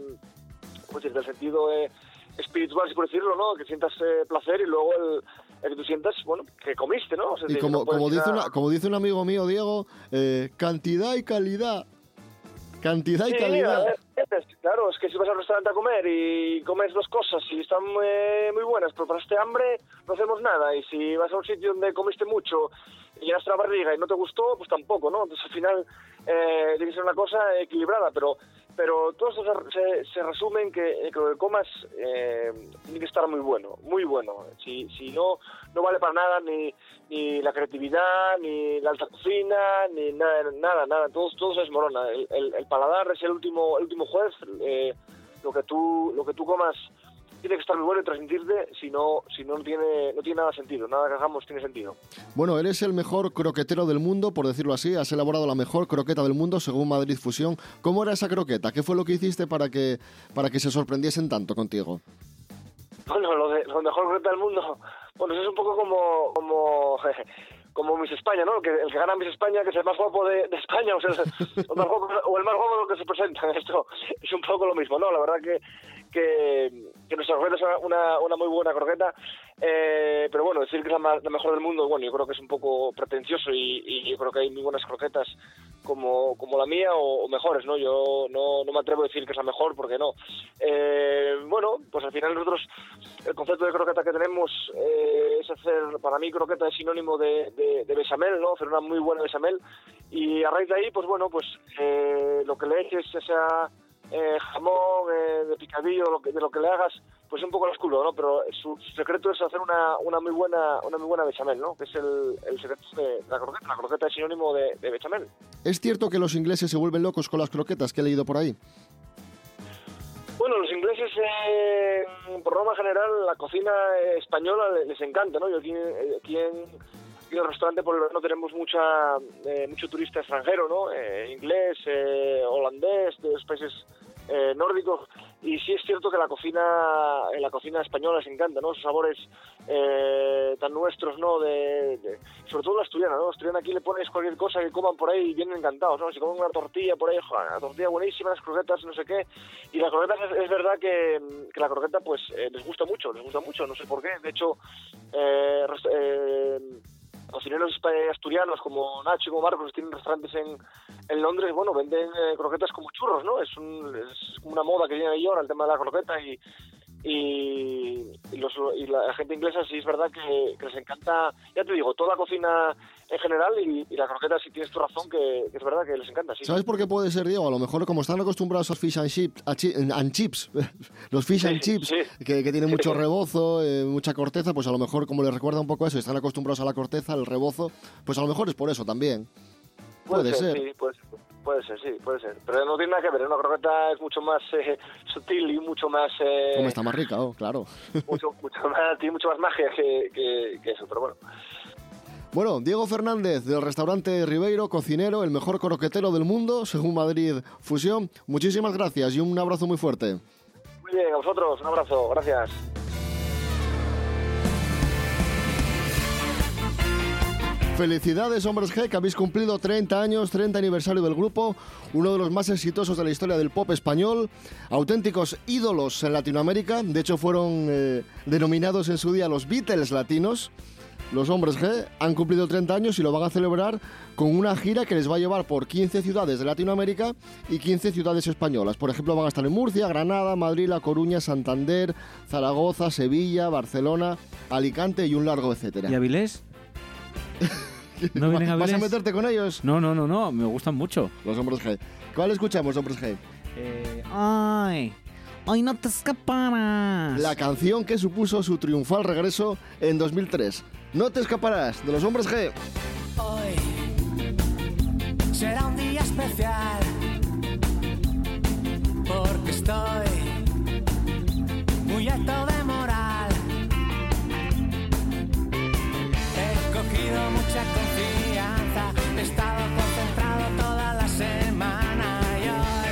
del sentido espiritual, si por decirlo, ¿no? Que sientas placer, y luego el que tú sientas, bueno, que comiste, ¿no? O sea, y como dice un amigo mío, Diego, cantidad y calidad. Cantidad y calidad. Claro, es que si vas al restaurante a comer y comes dos cosas y están muy buenas, pero pasaste hambre, no hacemos nada. Y si vas a un sitio donde comiste mucho y llenaste la barriga y no te gustó, pues tampoco, ¿no? Entonces al final tiene que ser una cosa equilibrada, pero todo esto se resume en que lo que comas tiene que estar muy bueno, muy bueno. Si no vale para nada ni la creatividad, ni la alta cocina, ni nada. Todo se desmorona. El paladar es el último juez. Lo que tú comas tiene que estar muy bueno y transmitirte, si no tiene nada sentido, nada que hagamos tiene sentido. Bueno, eres el mejor croquetero del mundo, por decirlo así. Has elaborado la mejor croqueta del mundo según Madrid Fusión. ¿Cómo era esa croqueta? ¿Qué fue lo que hiciste para que se sorprendiesen tanto contigo? Bueno, lo mejor croqueta del mundo, bueno, eso es un poco como Miss España, ¿no? El que gana Miss España, que es el más guapo de España, o el más guapo que se presenta. Esto es un poco lo mismo, ¿no? La verdad que que nuestra croqueta es una muy buena croqueta, pero bueno, decir que es la mejor del mundo, bueno, yo creo que es un poco pretencioso y yo creo que hay muy buenas croquetas como la mía o mejores, ¿no? Yo no me atrevo a decir que es la mejor, porque no. Bueno, pues al final nosotros, el concepto de croqueta que tenemos es hacer, para mí croqueta es sinónimo de bechamel, ¿no? Hacer una muy buena bechamel, y a raíz de ahí, pues bueno, pues lo que le eches, ya sea jamón, de picadillo, de lo que le hagas, pues un poco al oscuro, ¿no? Pero su secreto es hacer una muy buena bechamel, ¿no? Que es el secreto de la croqueta. La croqueta es sinónimo de bechamel. ¿Es cierto que los ingleses se vuelven locos con las croquetas, que he leído por ahí? Bueno, los ingleses, por norma general, la cocina española les encanta, ¿no? Yo aquí en el restaurante por el verano tenemos mucho turista extranjero, ¿no? Inglés, holandés, de los países nórdicos, y sí es cierto que la cocina española les encanta, ¿no? Esos sabores tan nuestros, ¿no? Sobre todo la asturiana, ¿no? La asturiana, aquí le pones cualquier cosa que coman por ahí y vienen encantados, ¿no? Si comen una tortilla por ahí, joder, una tortilla buenísima, las croquetas, no sé qué. Y las croquetas es verdad que la croqueta pues les gusta mucho, no sé por qué. De hecho, cocineros asturianos como Nacho y como Marcos tienen restaurantes en Londres, bueno, venden croquetas como churros, ¿no? Es una moda que viene ahí ahora el tema de la croqueta, y la gente inglesa sí es verdad que les encanta, ya te digo, toda la cocina en general, y la croqueta sí tienes tu razón, que es verdad que les encanta, sí. ¿Sabes por qué puede ser, Diego? A lo mejor como están acostumbrados a fish and chips, los fish and chips, que tienen mucho rebozo, mucha corteza, pues a lo mejor como les recuerda un poco eso, están acostumbrados a la corteza, al rebozo, pues a lo mejor es por eso también. Puede ser. Sí, puede ser. Pero no tiene nada que ver, una croqueta es mucho más sutil y mucho más... Como está más rica, claro. Tiene mucho más magia que eso, pero bueno. Bueno, Diego Fernández, del restaurante Ribeiro, cocinero, el mejor croquetero del mundo, según Madrid Fusión. Muchísimas gracias y un abrazo muy fuerte. Muy bien, a vosotros, un abrazo, gracias. Felicidades, Hombres G, que habéis cumplido 30 años, 30 aniversario del grupo, uno de los más exitosos de la historia del pop español, auténticos ídolos en Latinoamérica. De hecho, fueron denominados en su día los Beatles latinos. Los Hombres G han cumplido 30 años y lo van a celebrar con una gira que les va a llevar por 15 ciudades de Latinoamérica y 15 ciudades españolas. Por ejemplo, van a estar en Murcia, Granada, Madrid, La Coruña, Santander, Zaragoza, Sevilla, Barcelona, Alicante y un largo etcétera. ¿Y Avilés? ¿No vienen a Avilés? ¿Vas a meterte con ellos? No, me gustan mucho. Los Hombres G. ¿Cuál escuchamos, Hombres G? Ay, no te escaparás. La canción que supuso su triunfal regreso en 2003. No te escaparás, de los Hombres G. Hoy será un día especial porque estoy muy alto de moral. He cogido mucha confianza, he estado concentrado toda la semana y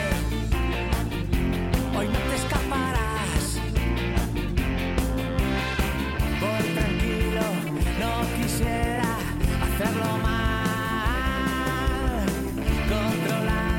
hoy no te escaparás. Voy tranquilo, no quisiera hacerlo mal, controlar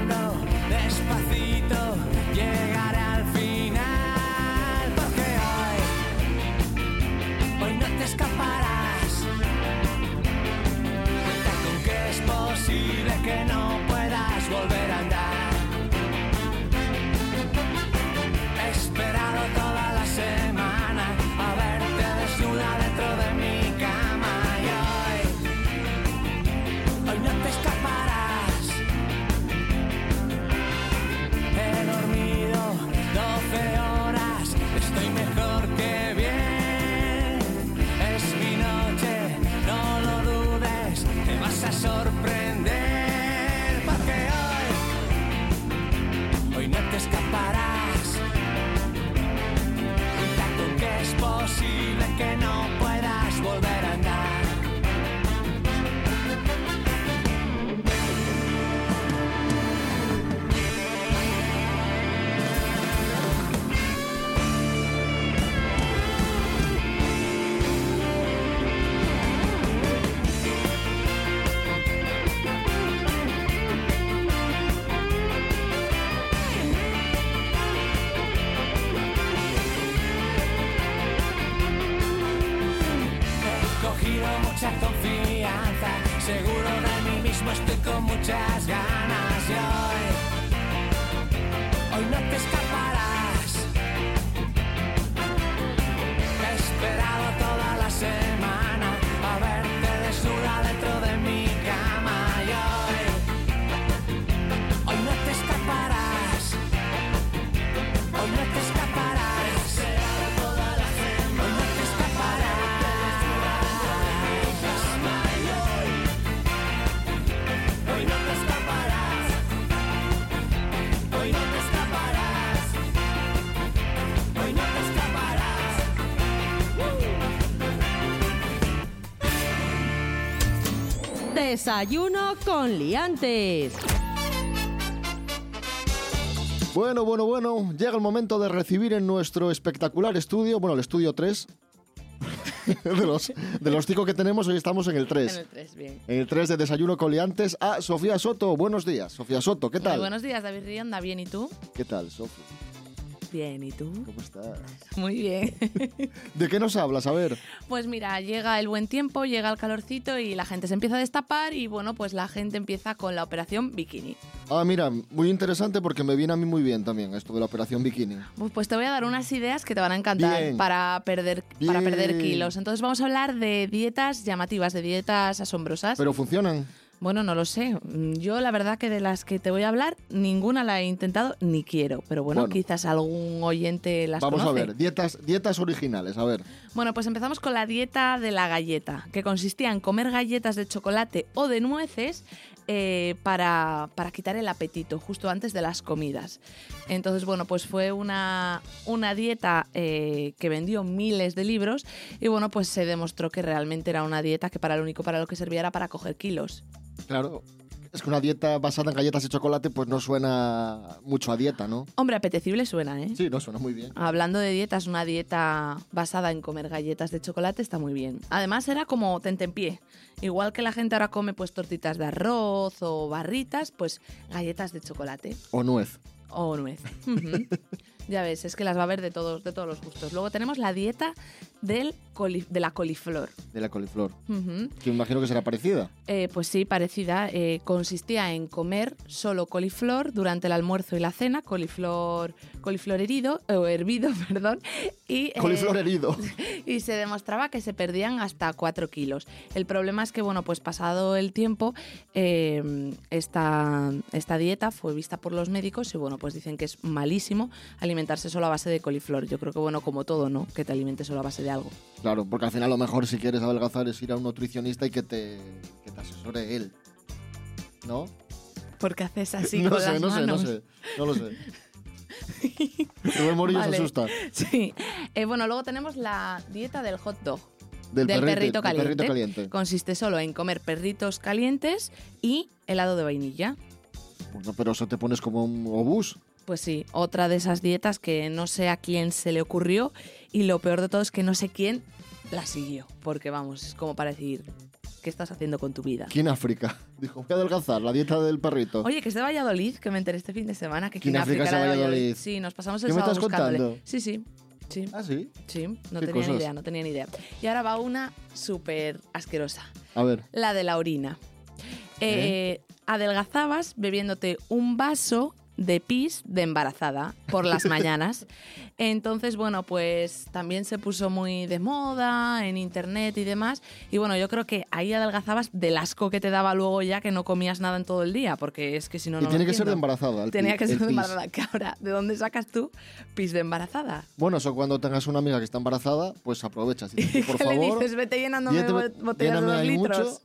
muchas ganas y hoy no te escaparás. He esperado toda la semana a verte desnuda dentro de mi cama y hoy no te escaparás. Hoy no te escaparás. He esperado toda la semana. Hoy no te escaparás. Hoy no te escaparás. Hoy no te escaparás. Hoy no te escaparás. Desayuno con liantes. Bueno, llega el momento de recibir en nuestro espectacular estudio, el estudio 3, de los 5 que tenemos, hoy estamos en el 3. En el 3, bien. En el 3 de Desayuno con liantes, a Sofía Soto. Buenos días, Sofía Soto, ¿qué tal? Muy buenos días, David Rionda, bien, ¿y tú? ¿Qué tal, Sofía? Bien, ¿y tú? ¿Cómo estás? Muy bien. ¿De qué nos hablas? A ver. Pues mira, llega el buen tiempo, llega el calorcito y la gente se empieza a destapar y bueno, pues la gente empieza con la operación bikini. Ah, mira, muy interesante porque me viene a mí muy bien también esto de la operación bikini. Pues te voy a dar unas ideas que te van a encantar Bien. para perder Bien. kilos. Entonces vamos a hablar de dietas llamativas, de dietas asombrosas. ¿Pero funcionan? Bueno, no lo sé. Yo la verdad que de las que te voy a hablar, ninguna la he intentado ni quiero. Pero bueno, quizás algún oyente las Vamos conoce. a ver, dietas originales, a ver. Bueno, pues empezamos con la dieta de la galleta, que consistía en comer galletas de chocolate o de nueces para quitar el apetito justo antes de las comidas. Entonces, bueno, pues fue una dieta que vendió miles de libros y bueno, pues se demostró que realmente era una dieta que para lo único para lo que servía era para coger kilos. Claro, es que una dieta basada en galletas y chocolate pues no suena mucho a dieta, ¿no? Hombre, apetecible suena, ¿eh? Sí, no suena muy bien. Hablando de dietas, una dieta basada en comer galletas de chocolate está muy bien. Además era como tentempié. Igual que la gente ahora come pues tortitas de arroz o barritas, pues galletas de chocolate. O nuez. O nuez. Ujú. Ya ves, es que las va a haber de todos los gustos. Luego tenemos la dieta de la coliflor. De la coliflor. Ujú. Que me imagino que será parecida. Pues sí, parecida. Consistía en comer solo coliflor durante el almuerzo y la cena, coliflor hervido, perdón. Y, Coliflor herido. Y se demostraba que se perdían hasta 4 kilos. El problema es que, bueno, pues pasado el tiempo, esta dieta fue vista por los médicos y, bueno, pues dicen que es malísimo alimentarse solo a base de coliflor. Yo creo que, bueno, como todo, ¿no? Que te alimentes solo a base de algo. Claro, porque al final lo mejor si quieres adelgazar es ir a un nutricionista y que te asesore él. ¿No? Porque haces así No con sé, las no manos. lo sé. Rubén Morillo Vale. se asusta. Sí. Bueno, luego tenemos la dieta del hot dog. Del perrito del caliente. perrito caliente. Consiste solo en comer perritos calientes y helado de vainilla. Bueno, pero eso te pones como un obús. Pues sí, otra de esas dietas que no sé a quién se le ocurrió y lo peor de todo es que no sé quién la siguió. Porque vamos, es como para decir, ¿qué estás haciendo con tu vida? Aquí en África. Dijo, voy a adelgazar, la dieta del perrito. Oye, que es de Valladolid, que me enteré este fin de semana que África es de era de Valladolid. Sí, nos pasamos el ¿Qué me sábado estás buscándole. contando? Sí. ¿Ah, sí? Sí, no ¿Qué tenía cosas? ni idea, no tenía ni idea. Y ahora va una súper asquerosa. A ver. La de la orina. Adelgazabas bebiéndote un vaso de pis de embarazada por las mañanas. Entonces, bueno, pues también se puso muy de moda en internet y demás. Y bueno, yo creo que ahí adelgazabas del asco que te daba luego ya que no comías nada en todo el día, porque es que si no, Y no tiene lo que ser de entiendo. embarazada. el Tenía pi- que ser el de pis. embarazada. Que ahora, ¿de dónde sacas tú pis de embarazada? Bueno, eso cuando tengas una amiga que está embarazada, pues aprovechas y dices, por ¿Qué le favor, dices? Vete llenándome botellas de lléname 2 ahí litros. mucho.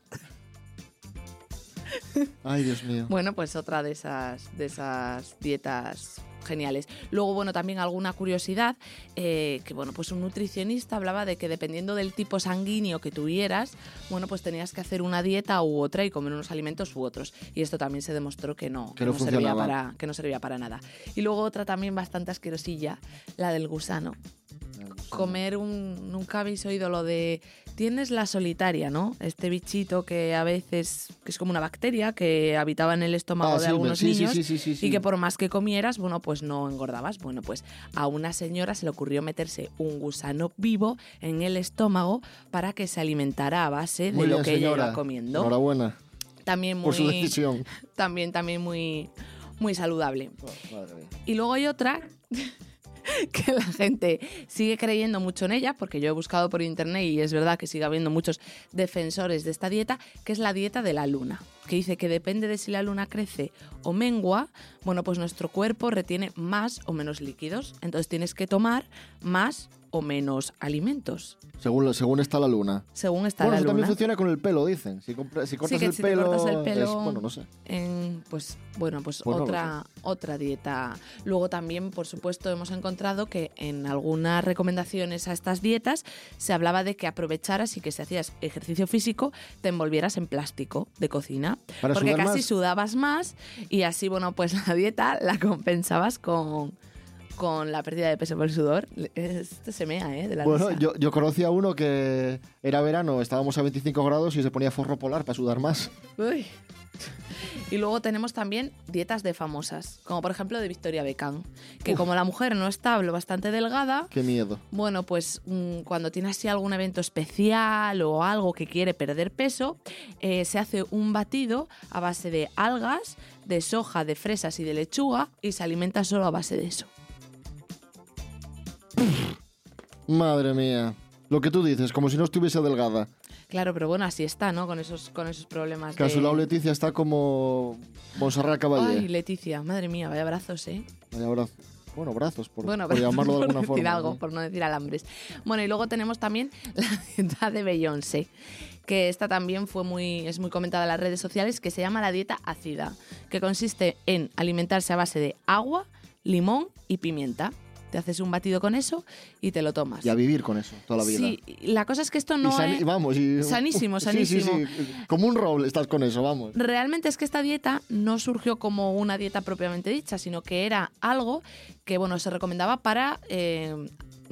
Ay, Dios mío. Bueno, pues otra de esas dietas geniales. Luego, bueno, también alguna curiosidad, que bueno, pues un nutricionista hablaba de que dependiendo del tipo sanguíneo que tuvieras, bueno, pues tenías que hacer una dieta u otra y comer unos alimentos u otros. Y esto también se demostró que no servía para nada. Y luego otra también bastante asquerosilla, la del gusano. Comer nunca habéis oído lo de tienes la solitaria, ¿no? Este bichito que a veces que es como una bacteria que habitaba en el estómago de algunos niños sí. y que por más que comieras, bueno, pues no engordabas. Bueno, pues a una señora se le ocurrió meterse un gusano vivo en el estómago para que se alimentara a base de Muy lo bien, que ella señora. iba comiendo. Enhorabuena. También muy, por su decisión. También muy saludable. Oh, madre mía. Y luego hay otra que la gente sigue creyendo mucho en ella, porque yo he buscado por internet y es verdad que sigue habiendo muchos defensores de esta dieta, que es la dieta de la luna, que dice que depende de si la luna crece o mengua, bueno, pues nuestro cuerpo retiene más o menos líquidos, entonces tienes que tomar más o menos alimentos. Según está la luna. Según está Bueno, la eso luna. también funciona con el pelo, dicen. Si cortas Sí, que el si te pelo, cortas el pelo bueno, no sé. pues otra dieta. Luego también, por supuesto, hemos encontrado que en algunas recomendaciones a estas dietas se hablaba de que aprovecharas y que si hacías ejercicio físico te envolvieras en plástico de cocina. Para porque sudar casi más. sudabas más y así, bueno, pues la dieta la compensabas con la pérdida de peso por el sudor. Este se mea, de la Bueno, risa. yo conocí a uno que era verano, estábamos a 25 grados y se ponía forro polar para sudar más. Uy. Y luego tenemos también dietas de famosas, como por ejemplo de Victoria Beckham, que como la mujer no está bastante delgada, Qué miedo. bueno, pues cuando tiene así algún evento especial o algo que quiere perder peso, se hace un batido a base de algas, de soja, de fresas y de lechuga y se alimenta solo a base de eso. Madre mía. Lo que tú dices, como si no estuviese delgada. Claro, pero bueno, así está, ¿no? Con esos problemas Que a su lado de... Leticia está como Montserrat Caballé. Ay, Leticia, madre mía, vaya brazos, ¿eh? Vaya brazo. Bueno, brazos, por Bueno, por llamarlo de por alguna decir forma. algo, ¿no? por no decir alambres. Bueno, y luego tenemos también la dieta de Beyoncé, que esta también es muy comentada en las redes sociales, que se llama la dieta ácida, que consiste en alimentarse a base de agua, limón y pimienta. Te haces un batido con eso y te lo tomas. Y a vivir con eso toda la vida. Sí, la cosa es que esto no es... Vamos, Sanísimo, Sí, sanísimo. sí. Como un roble estás con eso, vamos. Realmente es que esta dieta no surgió como una dieta propiamente dicha, sino que era algo que, bueno, se recomendaba para el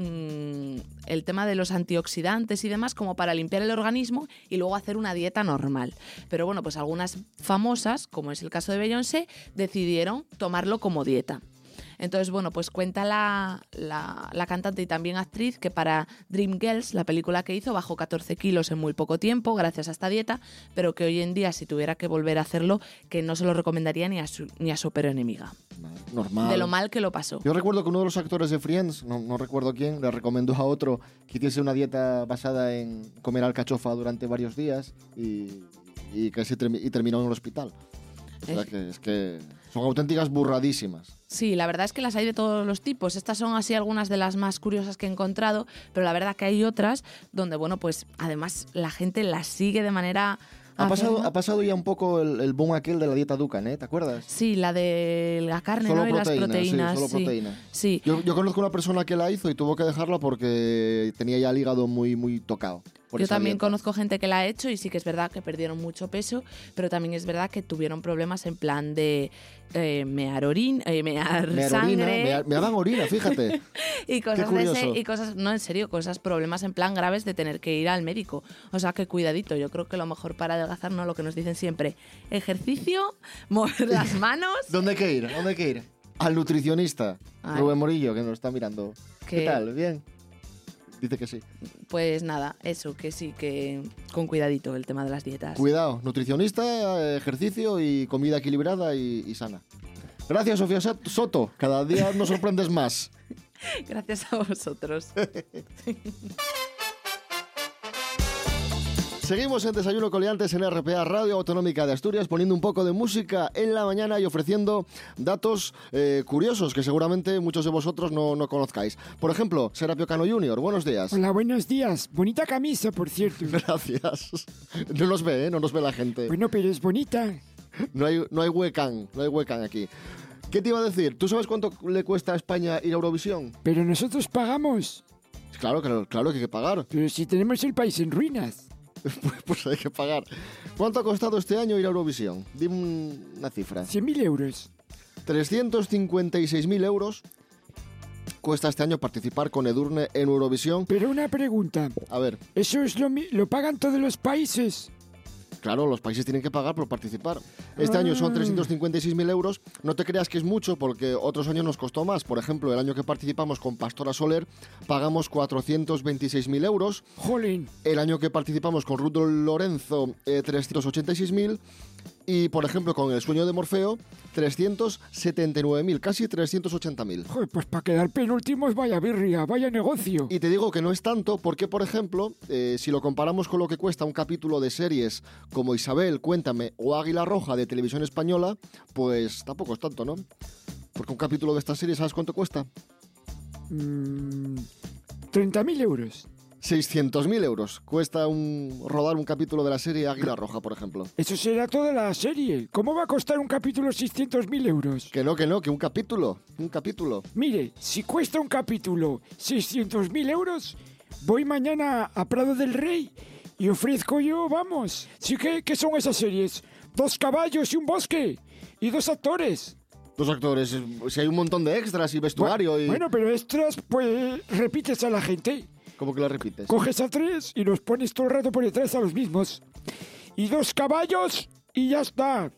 tema de los antioxidantes y demás, como para limpiar el organismo y luego hacer una dieta normal. Pero bueno, pues algunas famosas, como es el caso de Beyoncé, decidieron tomarlo como dieta. Entonces, bueno, pues cuenta la cantante y también actriz que para Dreamgirls, la película que hizo, bajó 14 kilos en muy poco tiempo gracias a esta dieta, pero que hoy en día, si tuviera que volver a hacerlo, que no se lo recomendaría ni a su peor enemiga. Normal. De lo mal que lo pasó. Yo recuerdo que uno de los actores de Friends, no recuerdo quién, le recomendó a otro que hiciese una dieta basada en comer alcachofa durante varios días y terminó en el hospital. O sea es que son auténticas burradísimas. Sí, la verdad es que las hay de todos los tipos. Estas son así algunas de las más curiosas que he encontrado, pero la verdad que hay otras donde, bueno, pues además la gente las sigue de manera... Ha pasado ya un poco el boom aquel de la dieta Dukan, ¿eh? ¿Te acuerdas? Sí, la de la carne, Solo ¿no? Y las proteínas. Sí, solo sí. proteína. Sí. Yo conozco una persona que la hizo y tuvo que dejarla porque tenía ya el hígado muy, muy tocado. Yo también conozco gente que la ha hecho y sí que es verdad que perdieron mucho peso, pero también es verdad que tuvieron problemas en plan de mear sangre. Me daban orina, fíjate. Y cosas Qué de ese, curioso. y cosas, no, en serio, problemas en plan graves de tener que ir al médico. O sea, que cuidadito, yo creo que lo mejor para adelgazar, no lo que nos dicen siempre, ejercicio, mover las manos. ¿Dónde hay que ir? ¿Dónde hay que ir? Al nutricionista, Ay. Rubén Morillo, que nos está mirando. ¿Qué Que- tal? ¿Bien? Dice que sí. Pues nada, eso, que sí, que con cuidadito el tema de las dietas. Cuidado, nutricionista, ejercicio y comida equilibrada y sana. Gracias, Sofía Soto. Cada día nos sorprendes más. Gracias a vosotros. Seguimos en Desayuno con Liantes en RPA, Radio Autonómica de Asturias, poniendo un poco de música en la mañana y ofreciendo datos curiosos que seguramente muchos de vosotros no conozcáis. Por ejemplo, Serapio Cano Jr., buenos días. Hola, buenos días. Bonita camisa, por cierto. Gracias. No nos ve, ¿eh? No nos ve la gente. Bueno, pero es bonita. No hay huecán aquí. ¿Qué te iba a decir? ¿Tú sabes cuánto le cuesta a España ir a Eurovisión? Pero nosotros pagamos. Claro que hay que pagar. Pero si tenemos el país en ruinas. Pues hay que pagar. ¿Cuánto ha costado este año ir a Eurovisión? Dime una cifra. 100.000 euros. 356.000 euros cuesta este año participar con Edurne en Eurovisión. Pero una pregunta. A ver. ¿Eso es lo pagan todos los países? Claro, los países tienen que pagar por participar. Este año son 356.000 euros. No te creas que es mucho porque otros años nos costó más. Por ejemplo, el año que participamos con Pastora Soler pagamos 426.000 euros. ¡Jolín! El año que participamos con Ruth Lorenzo, 386.000. Y, por ejemplo, con El sueño de Morfeo, 379.000, casi 380.000. Joder, pues para quedar penúltimos, vaya birria, vaya negocio. Y te digo que no es tanto porque, por ejemplo, si lo comparamos con lo que cuesta un capítulo de series como Isabel, Cuéntame o Águila Roja de Televisión Española, pues tampoco es tanto, ¿no? Porque un capítulo de esta serie, ¿sabes cuánto cuesta? 30.000 euros. 600.000 euros cuesta rodar un capítulo de la serie Águila Roja, por ejemplo. Eso será toda la serie. ¿Cómo va a costar un capítulo 600.000 euros? Que no, que un capítulo. Mire, si cuesta un capítulo 600.000 euros, voy mañana a Prado del Rey y ofrezco yo, vamos. Sí, ¿qué son esas series? 2 caballos y un bosque y 2 actores. 2 actores, si hay un montón de extras y vestuario y... Bueno, pero extras, pues repites a la gente. ¿Cómo que la repites? Coges a 3 y los pones todo el rato por detrás a los mismos. Y 2 caballos y ya está.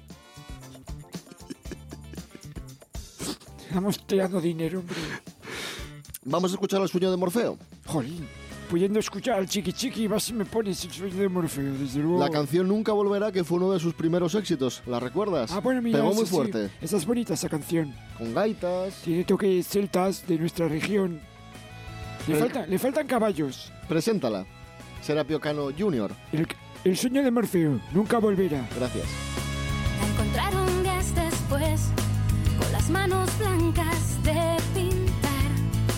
Estamos tirando dinero, hombre. Vamos a escuchar El sueño de Morfeo. Jolín, pudiendo escuchar al Chiqui Chiqui, vas y me pones El sueño de Morfeo, desde luego. La canción Nunca volverá, que fue uno de sus primeros éxitos. ¿La recuerdas? Ah, bueno, mira, pegó muy sí, fuerte. Sí. Esa es bonita, esa canción. Con gaitas. Tiene toques celtas de nuestra región. Le faltan caballos. Preséntala. Serapio Cano Jr. El sueño de Morfeo, Nunca volverá. Gracias. La encontraron días después, con las manos blancas de pintar.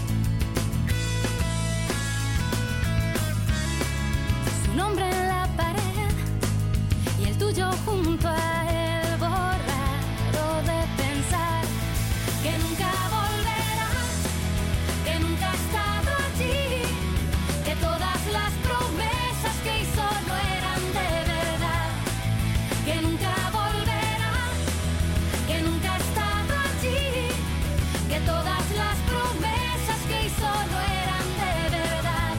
Su nombre en la pared y el tuyo junto a él, borrado de pensar que nunca volverá, que nunca ha estado allí, que todas las promesas que hizo no eran de verdad, que nunca volverá, que nunca ha estado allí, que todas las promesas que hizo no eran de verdad.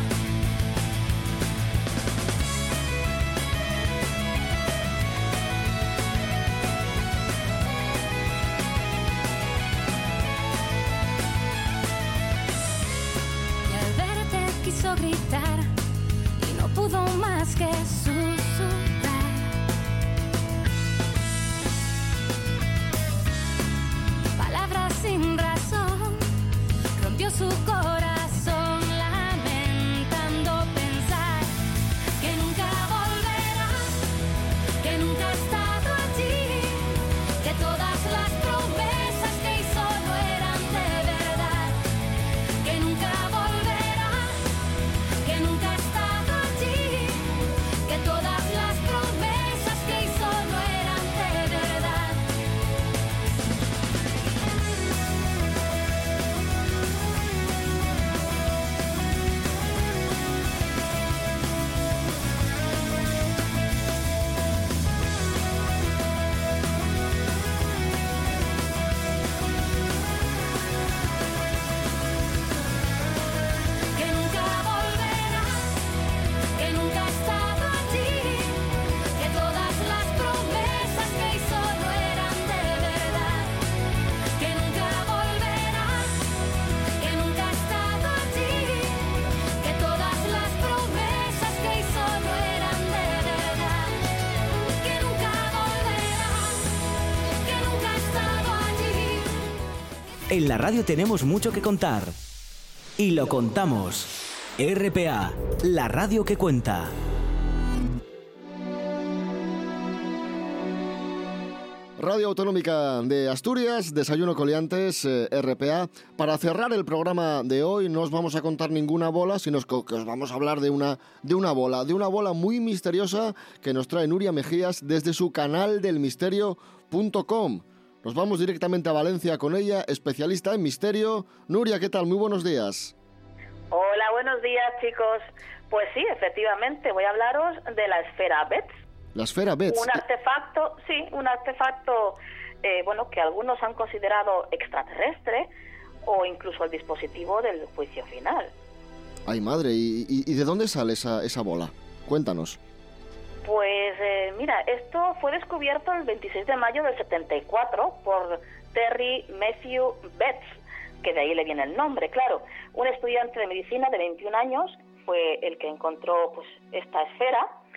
Y al verte quiso gritar y no pudo más que susurrar. Palabras sin razón, rompió su corazón, lamentando pensar que nunca volverá, que nunca ha estado allí, que todas las promesas que hizo no eran de verdad, que nunca volverá, que nunca ha estado allí, que todas las promesas que hizo no eran de verdad. Que nunca volverá, que nunca ha estado allí, que todas las promesas que hizo no eran de verdad, que nunca volverá, que nunca ha estado allí, que todas las promesas que hizo no eran de verdad, que nunca volverá, que nunca ha estado allí. En la radio tenemos mucho que contar. Y lo contamos. RPA, la radio que cuenta. Radio Autonómica de Asturias, Desayuno Coliantes, RPA. Para cerrar el programa de hoy no os vamos a contar ninguna bola, sino que os vamos a hablar de una bola muy misteriosa que nos trae Nuria Mejías desde su canal del misterio.com. Nos vamos directamente a Valencia con ella, especialista en misterio. Nuria, ¿qué tal? Muy buenos días. Hola, buenos días, chicos. Pues sí, efectivamente, voy a hablaros de la esfera Betz. La esfera Betz. Un artefacto, bueno, que algunos han considerado extraterrestre o incluso el dispositivo del juicio final. Ay, madre, ¿y de dónde sale esa bola? Cuéntanos. Pues mira, esto fue descubierto el 26 de mayo del 74 por Terry Matthew Betz, que de ahí le viene el nombre, claro. Un estudiante de medicina de 21 años fue el que encontró pues esta esfera.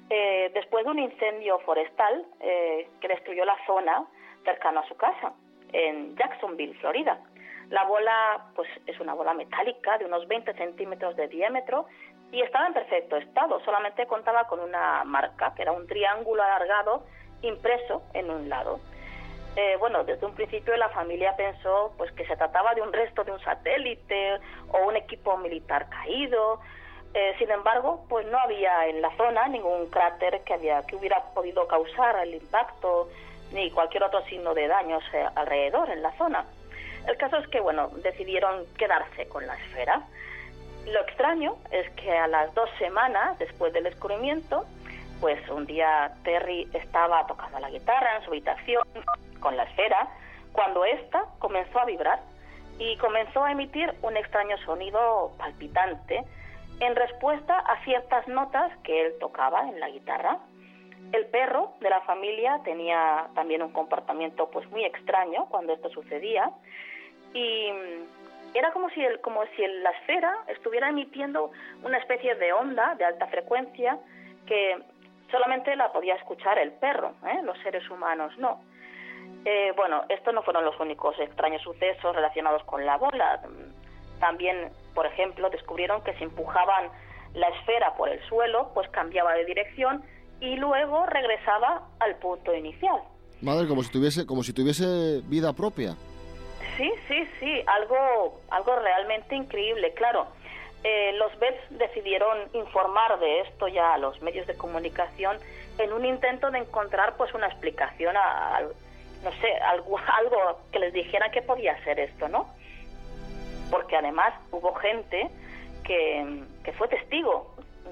después de un incendio forestal que destruyó la zona cercana a su casa, en Jacksonville, Florida. La bola pues es una bola metálica de unos 20 centímetros de diámetro y estaba en perfecto estado, solamente contaba con una marca, que era un triángulo alargado impreso en un lado. Desde un principio la familia pensó pues que se trataba de un resto de un satélite o un equipo militar caído. Sin embargo, pues no había en la zona ningún cráter que hubiera podido causar el impacto ni cualquier otro signo de daños alrededor en la zona. El caso es que, decidieron quedarse con la esfera. Lo extraño es que a las 2 semanas después del descubrimiento, pues un día Terry estaba tocando la guitarra en su habitación con la esfera, cuando ésta comenzó a vibrar y comenzó a emitir un extraño sonido palpitante en respuesta a ciertas notas que él tocaba en la guitarra. El perro de la familia tenía también un comportamiento pues muy extraño cuando esto sucedía y era como si la esfera estuviera emitiendo una especie de onda de alta frecuencia que solamente la podía escuchar el perro, los seres humanos no. Estos no fueron los únicos extraños sucesos relacionados con la bola. También, por ejemplo, descubrieron que si empujaban la esfera por el suelo, pues cambiaba de dirección y luego regresaba al punto inicial. Madre, como si tuviese vida propia. Sí, algo realmente increíble, claro. Los Betts decidieron informar de esto ya a los medios de comunicación en un intento de encontrar pues una explicación algo que les dijera que podía ser esto, ¿no? Porque además hubo gente que fue testigo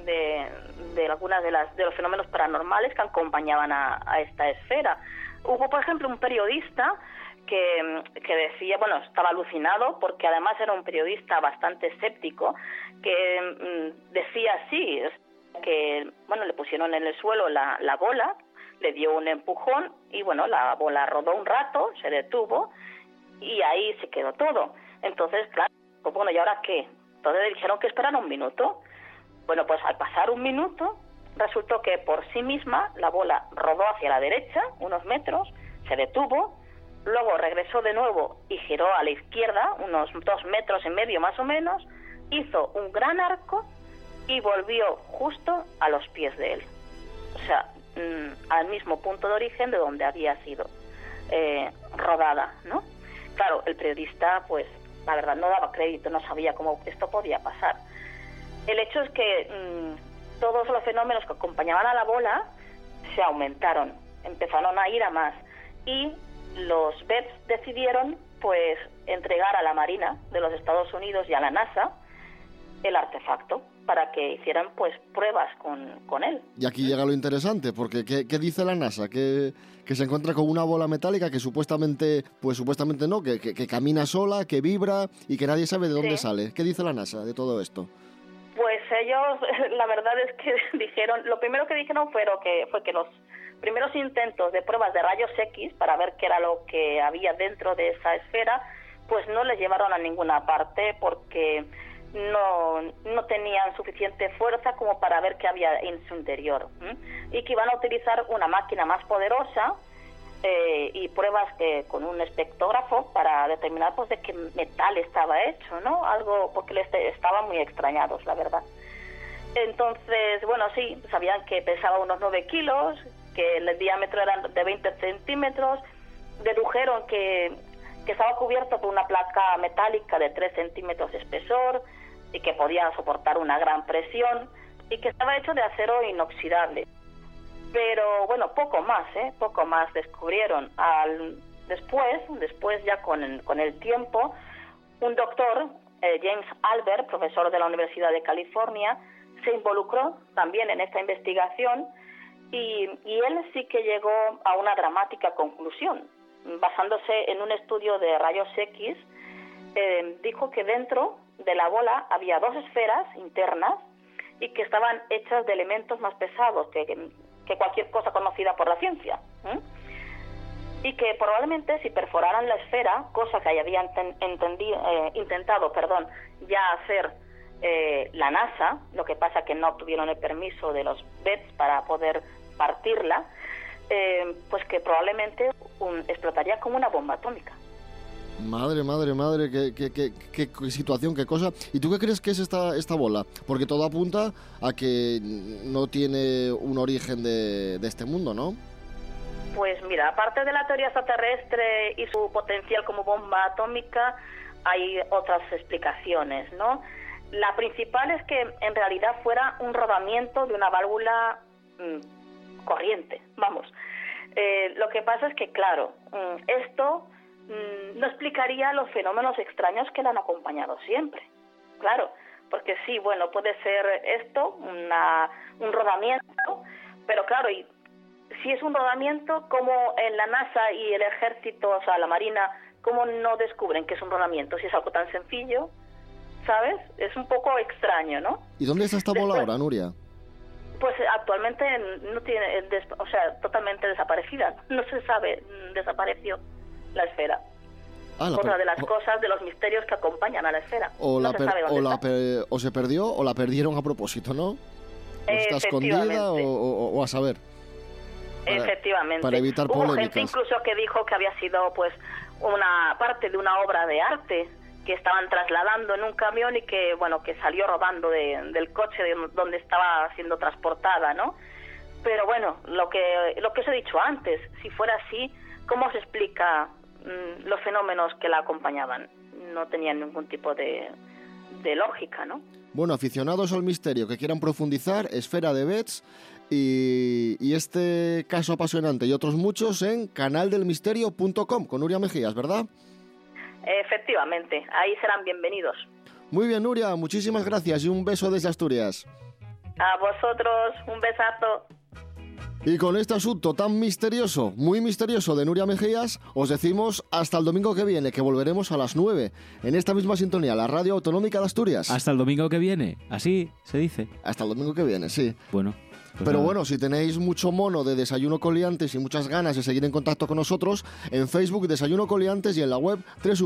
de algunas de los fenómenos paranormales que acompañaban a esta esfera. Hubo, por ejemplo, un periodista que decía, estaba alucinado porque además era un periodista bastante escéptico, que decía así, que le pusieron en el suelo la bola, le dio un empujón y la bola rodó un rato, se detuvo y ahí se quedó todo. Entonces, claro, ¿y ahora qué? Entonces le dijeron que esperara un minuto. Pues al pasar un minuto, resultó que por sí misma la bola rodó hacia la derecha, unos metros, se detuvo, luego regresó de nuevo y giró a la izquierda, unos 2,5 metros más o menos, hizo un gran arco y volvió justo a los pies de él. O sea, al mismo punto de origen de donde había sido rodada, ¿no? Claro, el periodista, pues, la verdad, no daba crédito, no sabía cómo esto podía pasar. El hecho es que todos los fenómenos que acompañaban a la bola se aumentaron, empezaron a ir a más y los Betts decidieron pues entregar a la Marina de los Estados Unidos y a la NASA el artefacto para que hicieran pues pruebas con él. Y aquí llega lo interesante, porque ¿qué dice la NASA? Que se encuentra con una bola metálica que supuestamente no, que camina sola, que vibra y que nadie sabe de dónde sale. ¿Qué dice la NASA de todo esto? Pues ellos, la verdad es que dijeron, lo primero que dijeron fue que los primeros intentos de pruebas de rayos X para ver qué era lo que había dentro de esa esfera, pues no les llevaron a ninguna parte porque no tenían suficiente fuerza como para ver qué había en su interior, y que iban a utilizar una máquina más poderosa y pruebas con un espectrógrafo para determinar pues de qué metal estaba hecho, ¿no? Algo porque estaban muy extrañados, la verdad. Entonces, sí, sabían que pesaba unos 9 kilos, que el diámetro era de 20 centímetros, dedujeron que estaba cubierto por una placa metálica de 3 centímetros de espesor y que podía soportar una gran presión y que estaba hecho de acero inoxidable. Pero poco más descubrieron. Después ya con el tiempo, un doctor, James Albert, profesor de la Universidad de California, se involucró también en esta investigación y él sí que llegó a una dramática conclusión. Basándose en un estudio de rayos X, dijo que dentro de la bola había 2 esferas internas y que estaban hechas de elementos más pesados que cualquier cosa conocida por la ciencia. Y que probablemente si perforaran la esfera, cosa que habían intentado ya hacer la NASA, lo que pasa que no obtuvieron el permiso de los BETS para poder partirla, pues que probablemente explotaría como una bomba atómica. Madre, qué situación, qué cosa. ¿Y tú qué crees que es esta bola? Porque todo apunta a que no tiene un origen de este mundo, ¿no? Pues mira, aparte de la teoría extraterrestre y su potencial como bomba atómica, hay otras explicaciones, ¿no? La principal es que en realidad fuera un rodamiento de una válvula corriente, vamos. Lo que pasa es que, claro, esto no explicaría los fenómenos extraños que la han acompañado siempre. Claro, porque sí, bueno, puede ser esto, un rodamiento, pero claro, y si es un rodamiento, ¿cómo en la NASA y el ejército, o sea, la Marina, cómo no descubren que es un rodamiento? Si es algo tan sencillo, ¿sabes? Es un poco extraño, ¿no? ¿Y dónde está esta bola ahora, Nuria? Pues actualmente no tiene, o sea, totalmente desaparecida. No se sabe, desapareció la esfera. Otra de las cosas, de los misterios que acompañan a la esfera. O se perdió o la perdieron a propósito, ¿no? O está escondida o a saber. Efectivamente. Para evitar polémicas. Hubo gente incluso que dijo que había sido pues una parte de una obra de arte que estaban trasladando en un camión y que, bueno, que salió rodando del coche donde estaba siendo transportada, ¿no? Pero bueno, lo que os he dicho antes, si fuera así, ¿cómo se explica los fenómenos que la acompañaban? No tenían ningún tipo de lógica, ¿no? Bueno, aficionados al misterio que quieran profundizar, Esfera de Bets y este caso apasionante y otros muchos en canaldelmisterio.com con Nuria Mejías, ¿verdad? Efectivamente, ahí serán bienvenidos. Muy bien, Nuria, muchísimas gracias y un beso desde Asturias. A vosotros, un besazo. Y con este asunto tan misterioso, muy misterioso de Nuria Mejías, os decimos hasta el domingo que viene, que volveremos a las 9, en esta misma sintonía, la Radio Autonómica de Asturias. Hasta el domingo que viene, así se dice. Hasta el domingo que viene, sí. Bueno. Pues pero nada. Bueno, si tenéis mucho mono de Desayuno con Liantes y muchas ganas de seguir en contacto con nosotros, en Facebook Desayuno con Liantes y en la web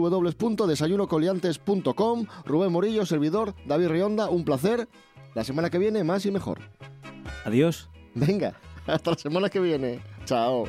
www.desayunocoliantes.com. Rubén Morillo, servidor, David Rionda, un placer. La semana que viene más y mejor. Adiós. Venga, hasta la semana que viene. Chao.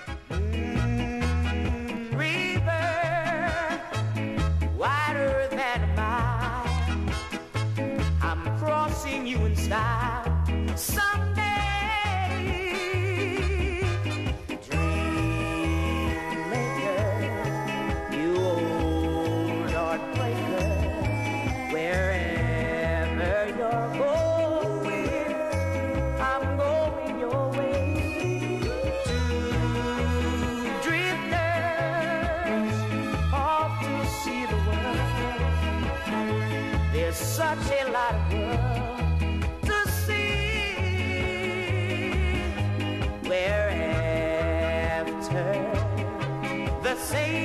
Such a lot of world to see. We're after the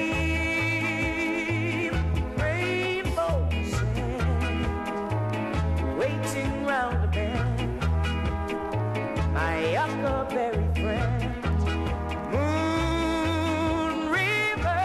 same rainbow sand, waiting round the bend. My huckleberry friend, Moon River.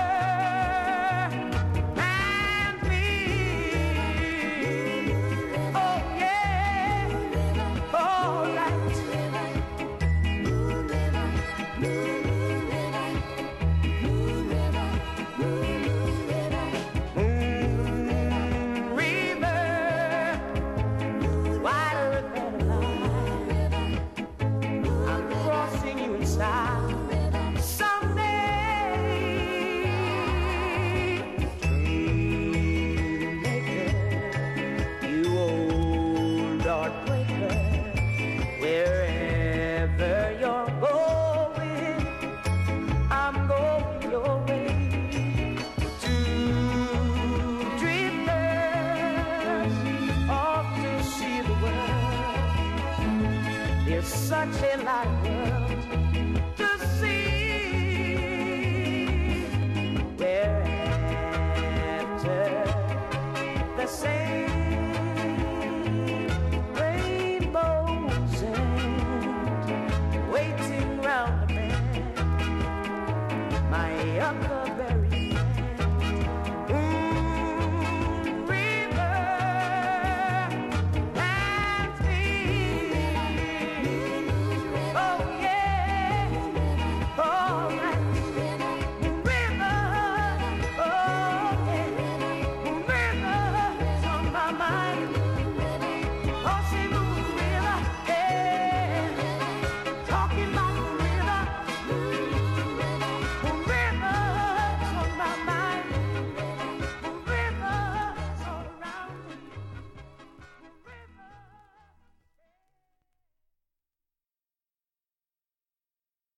Such a lot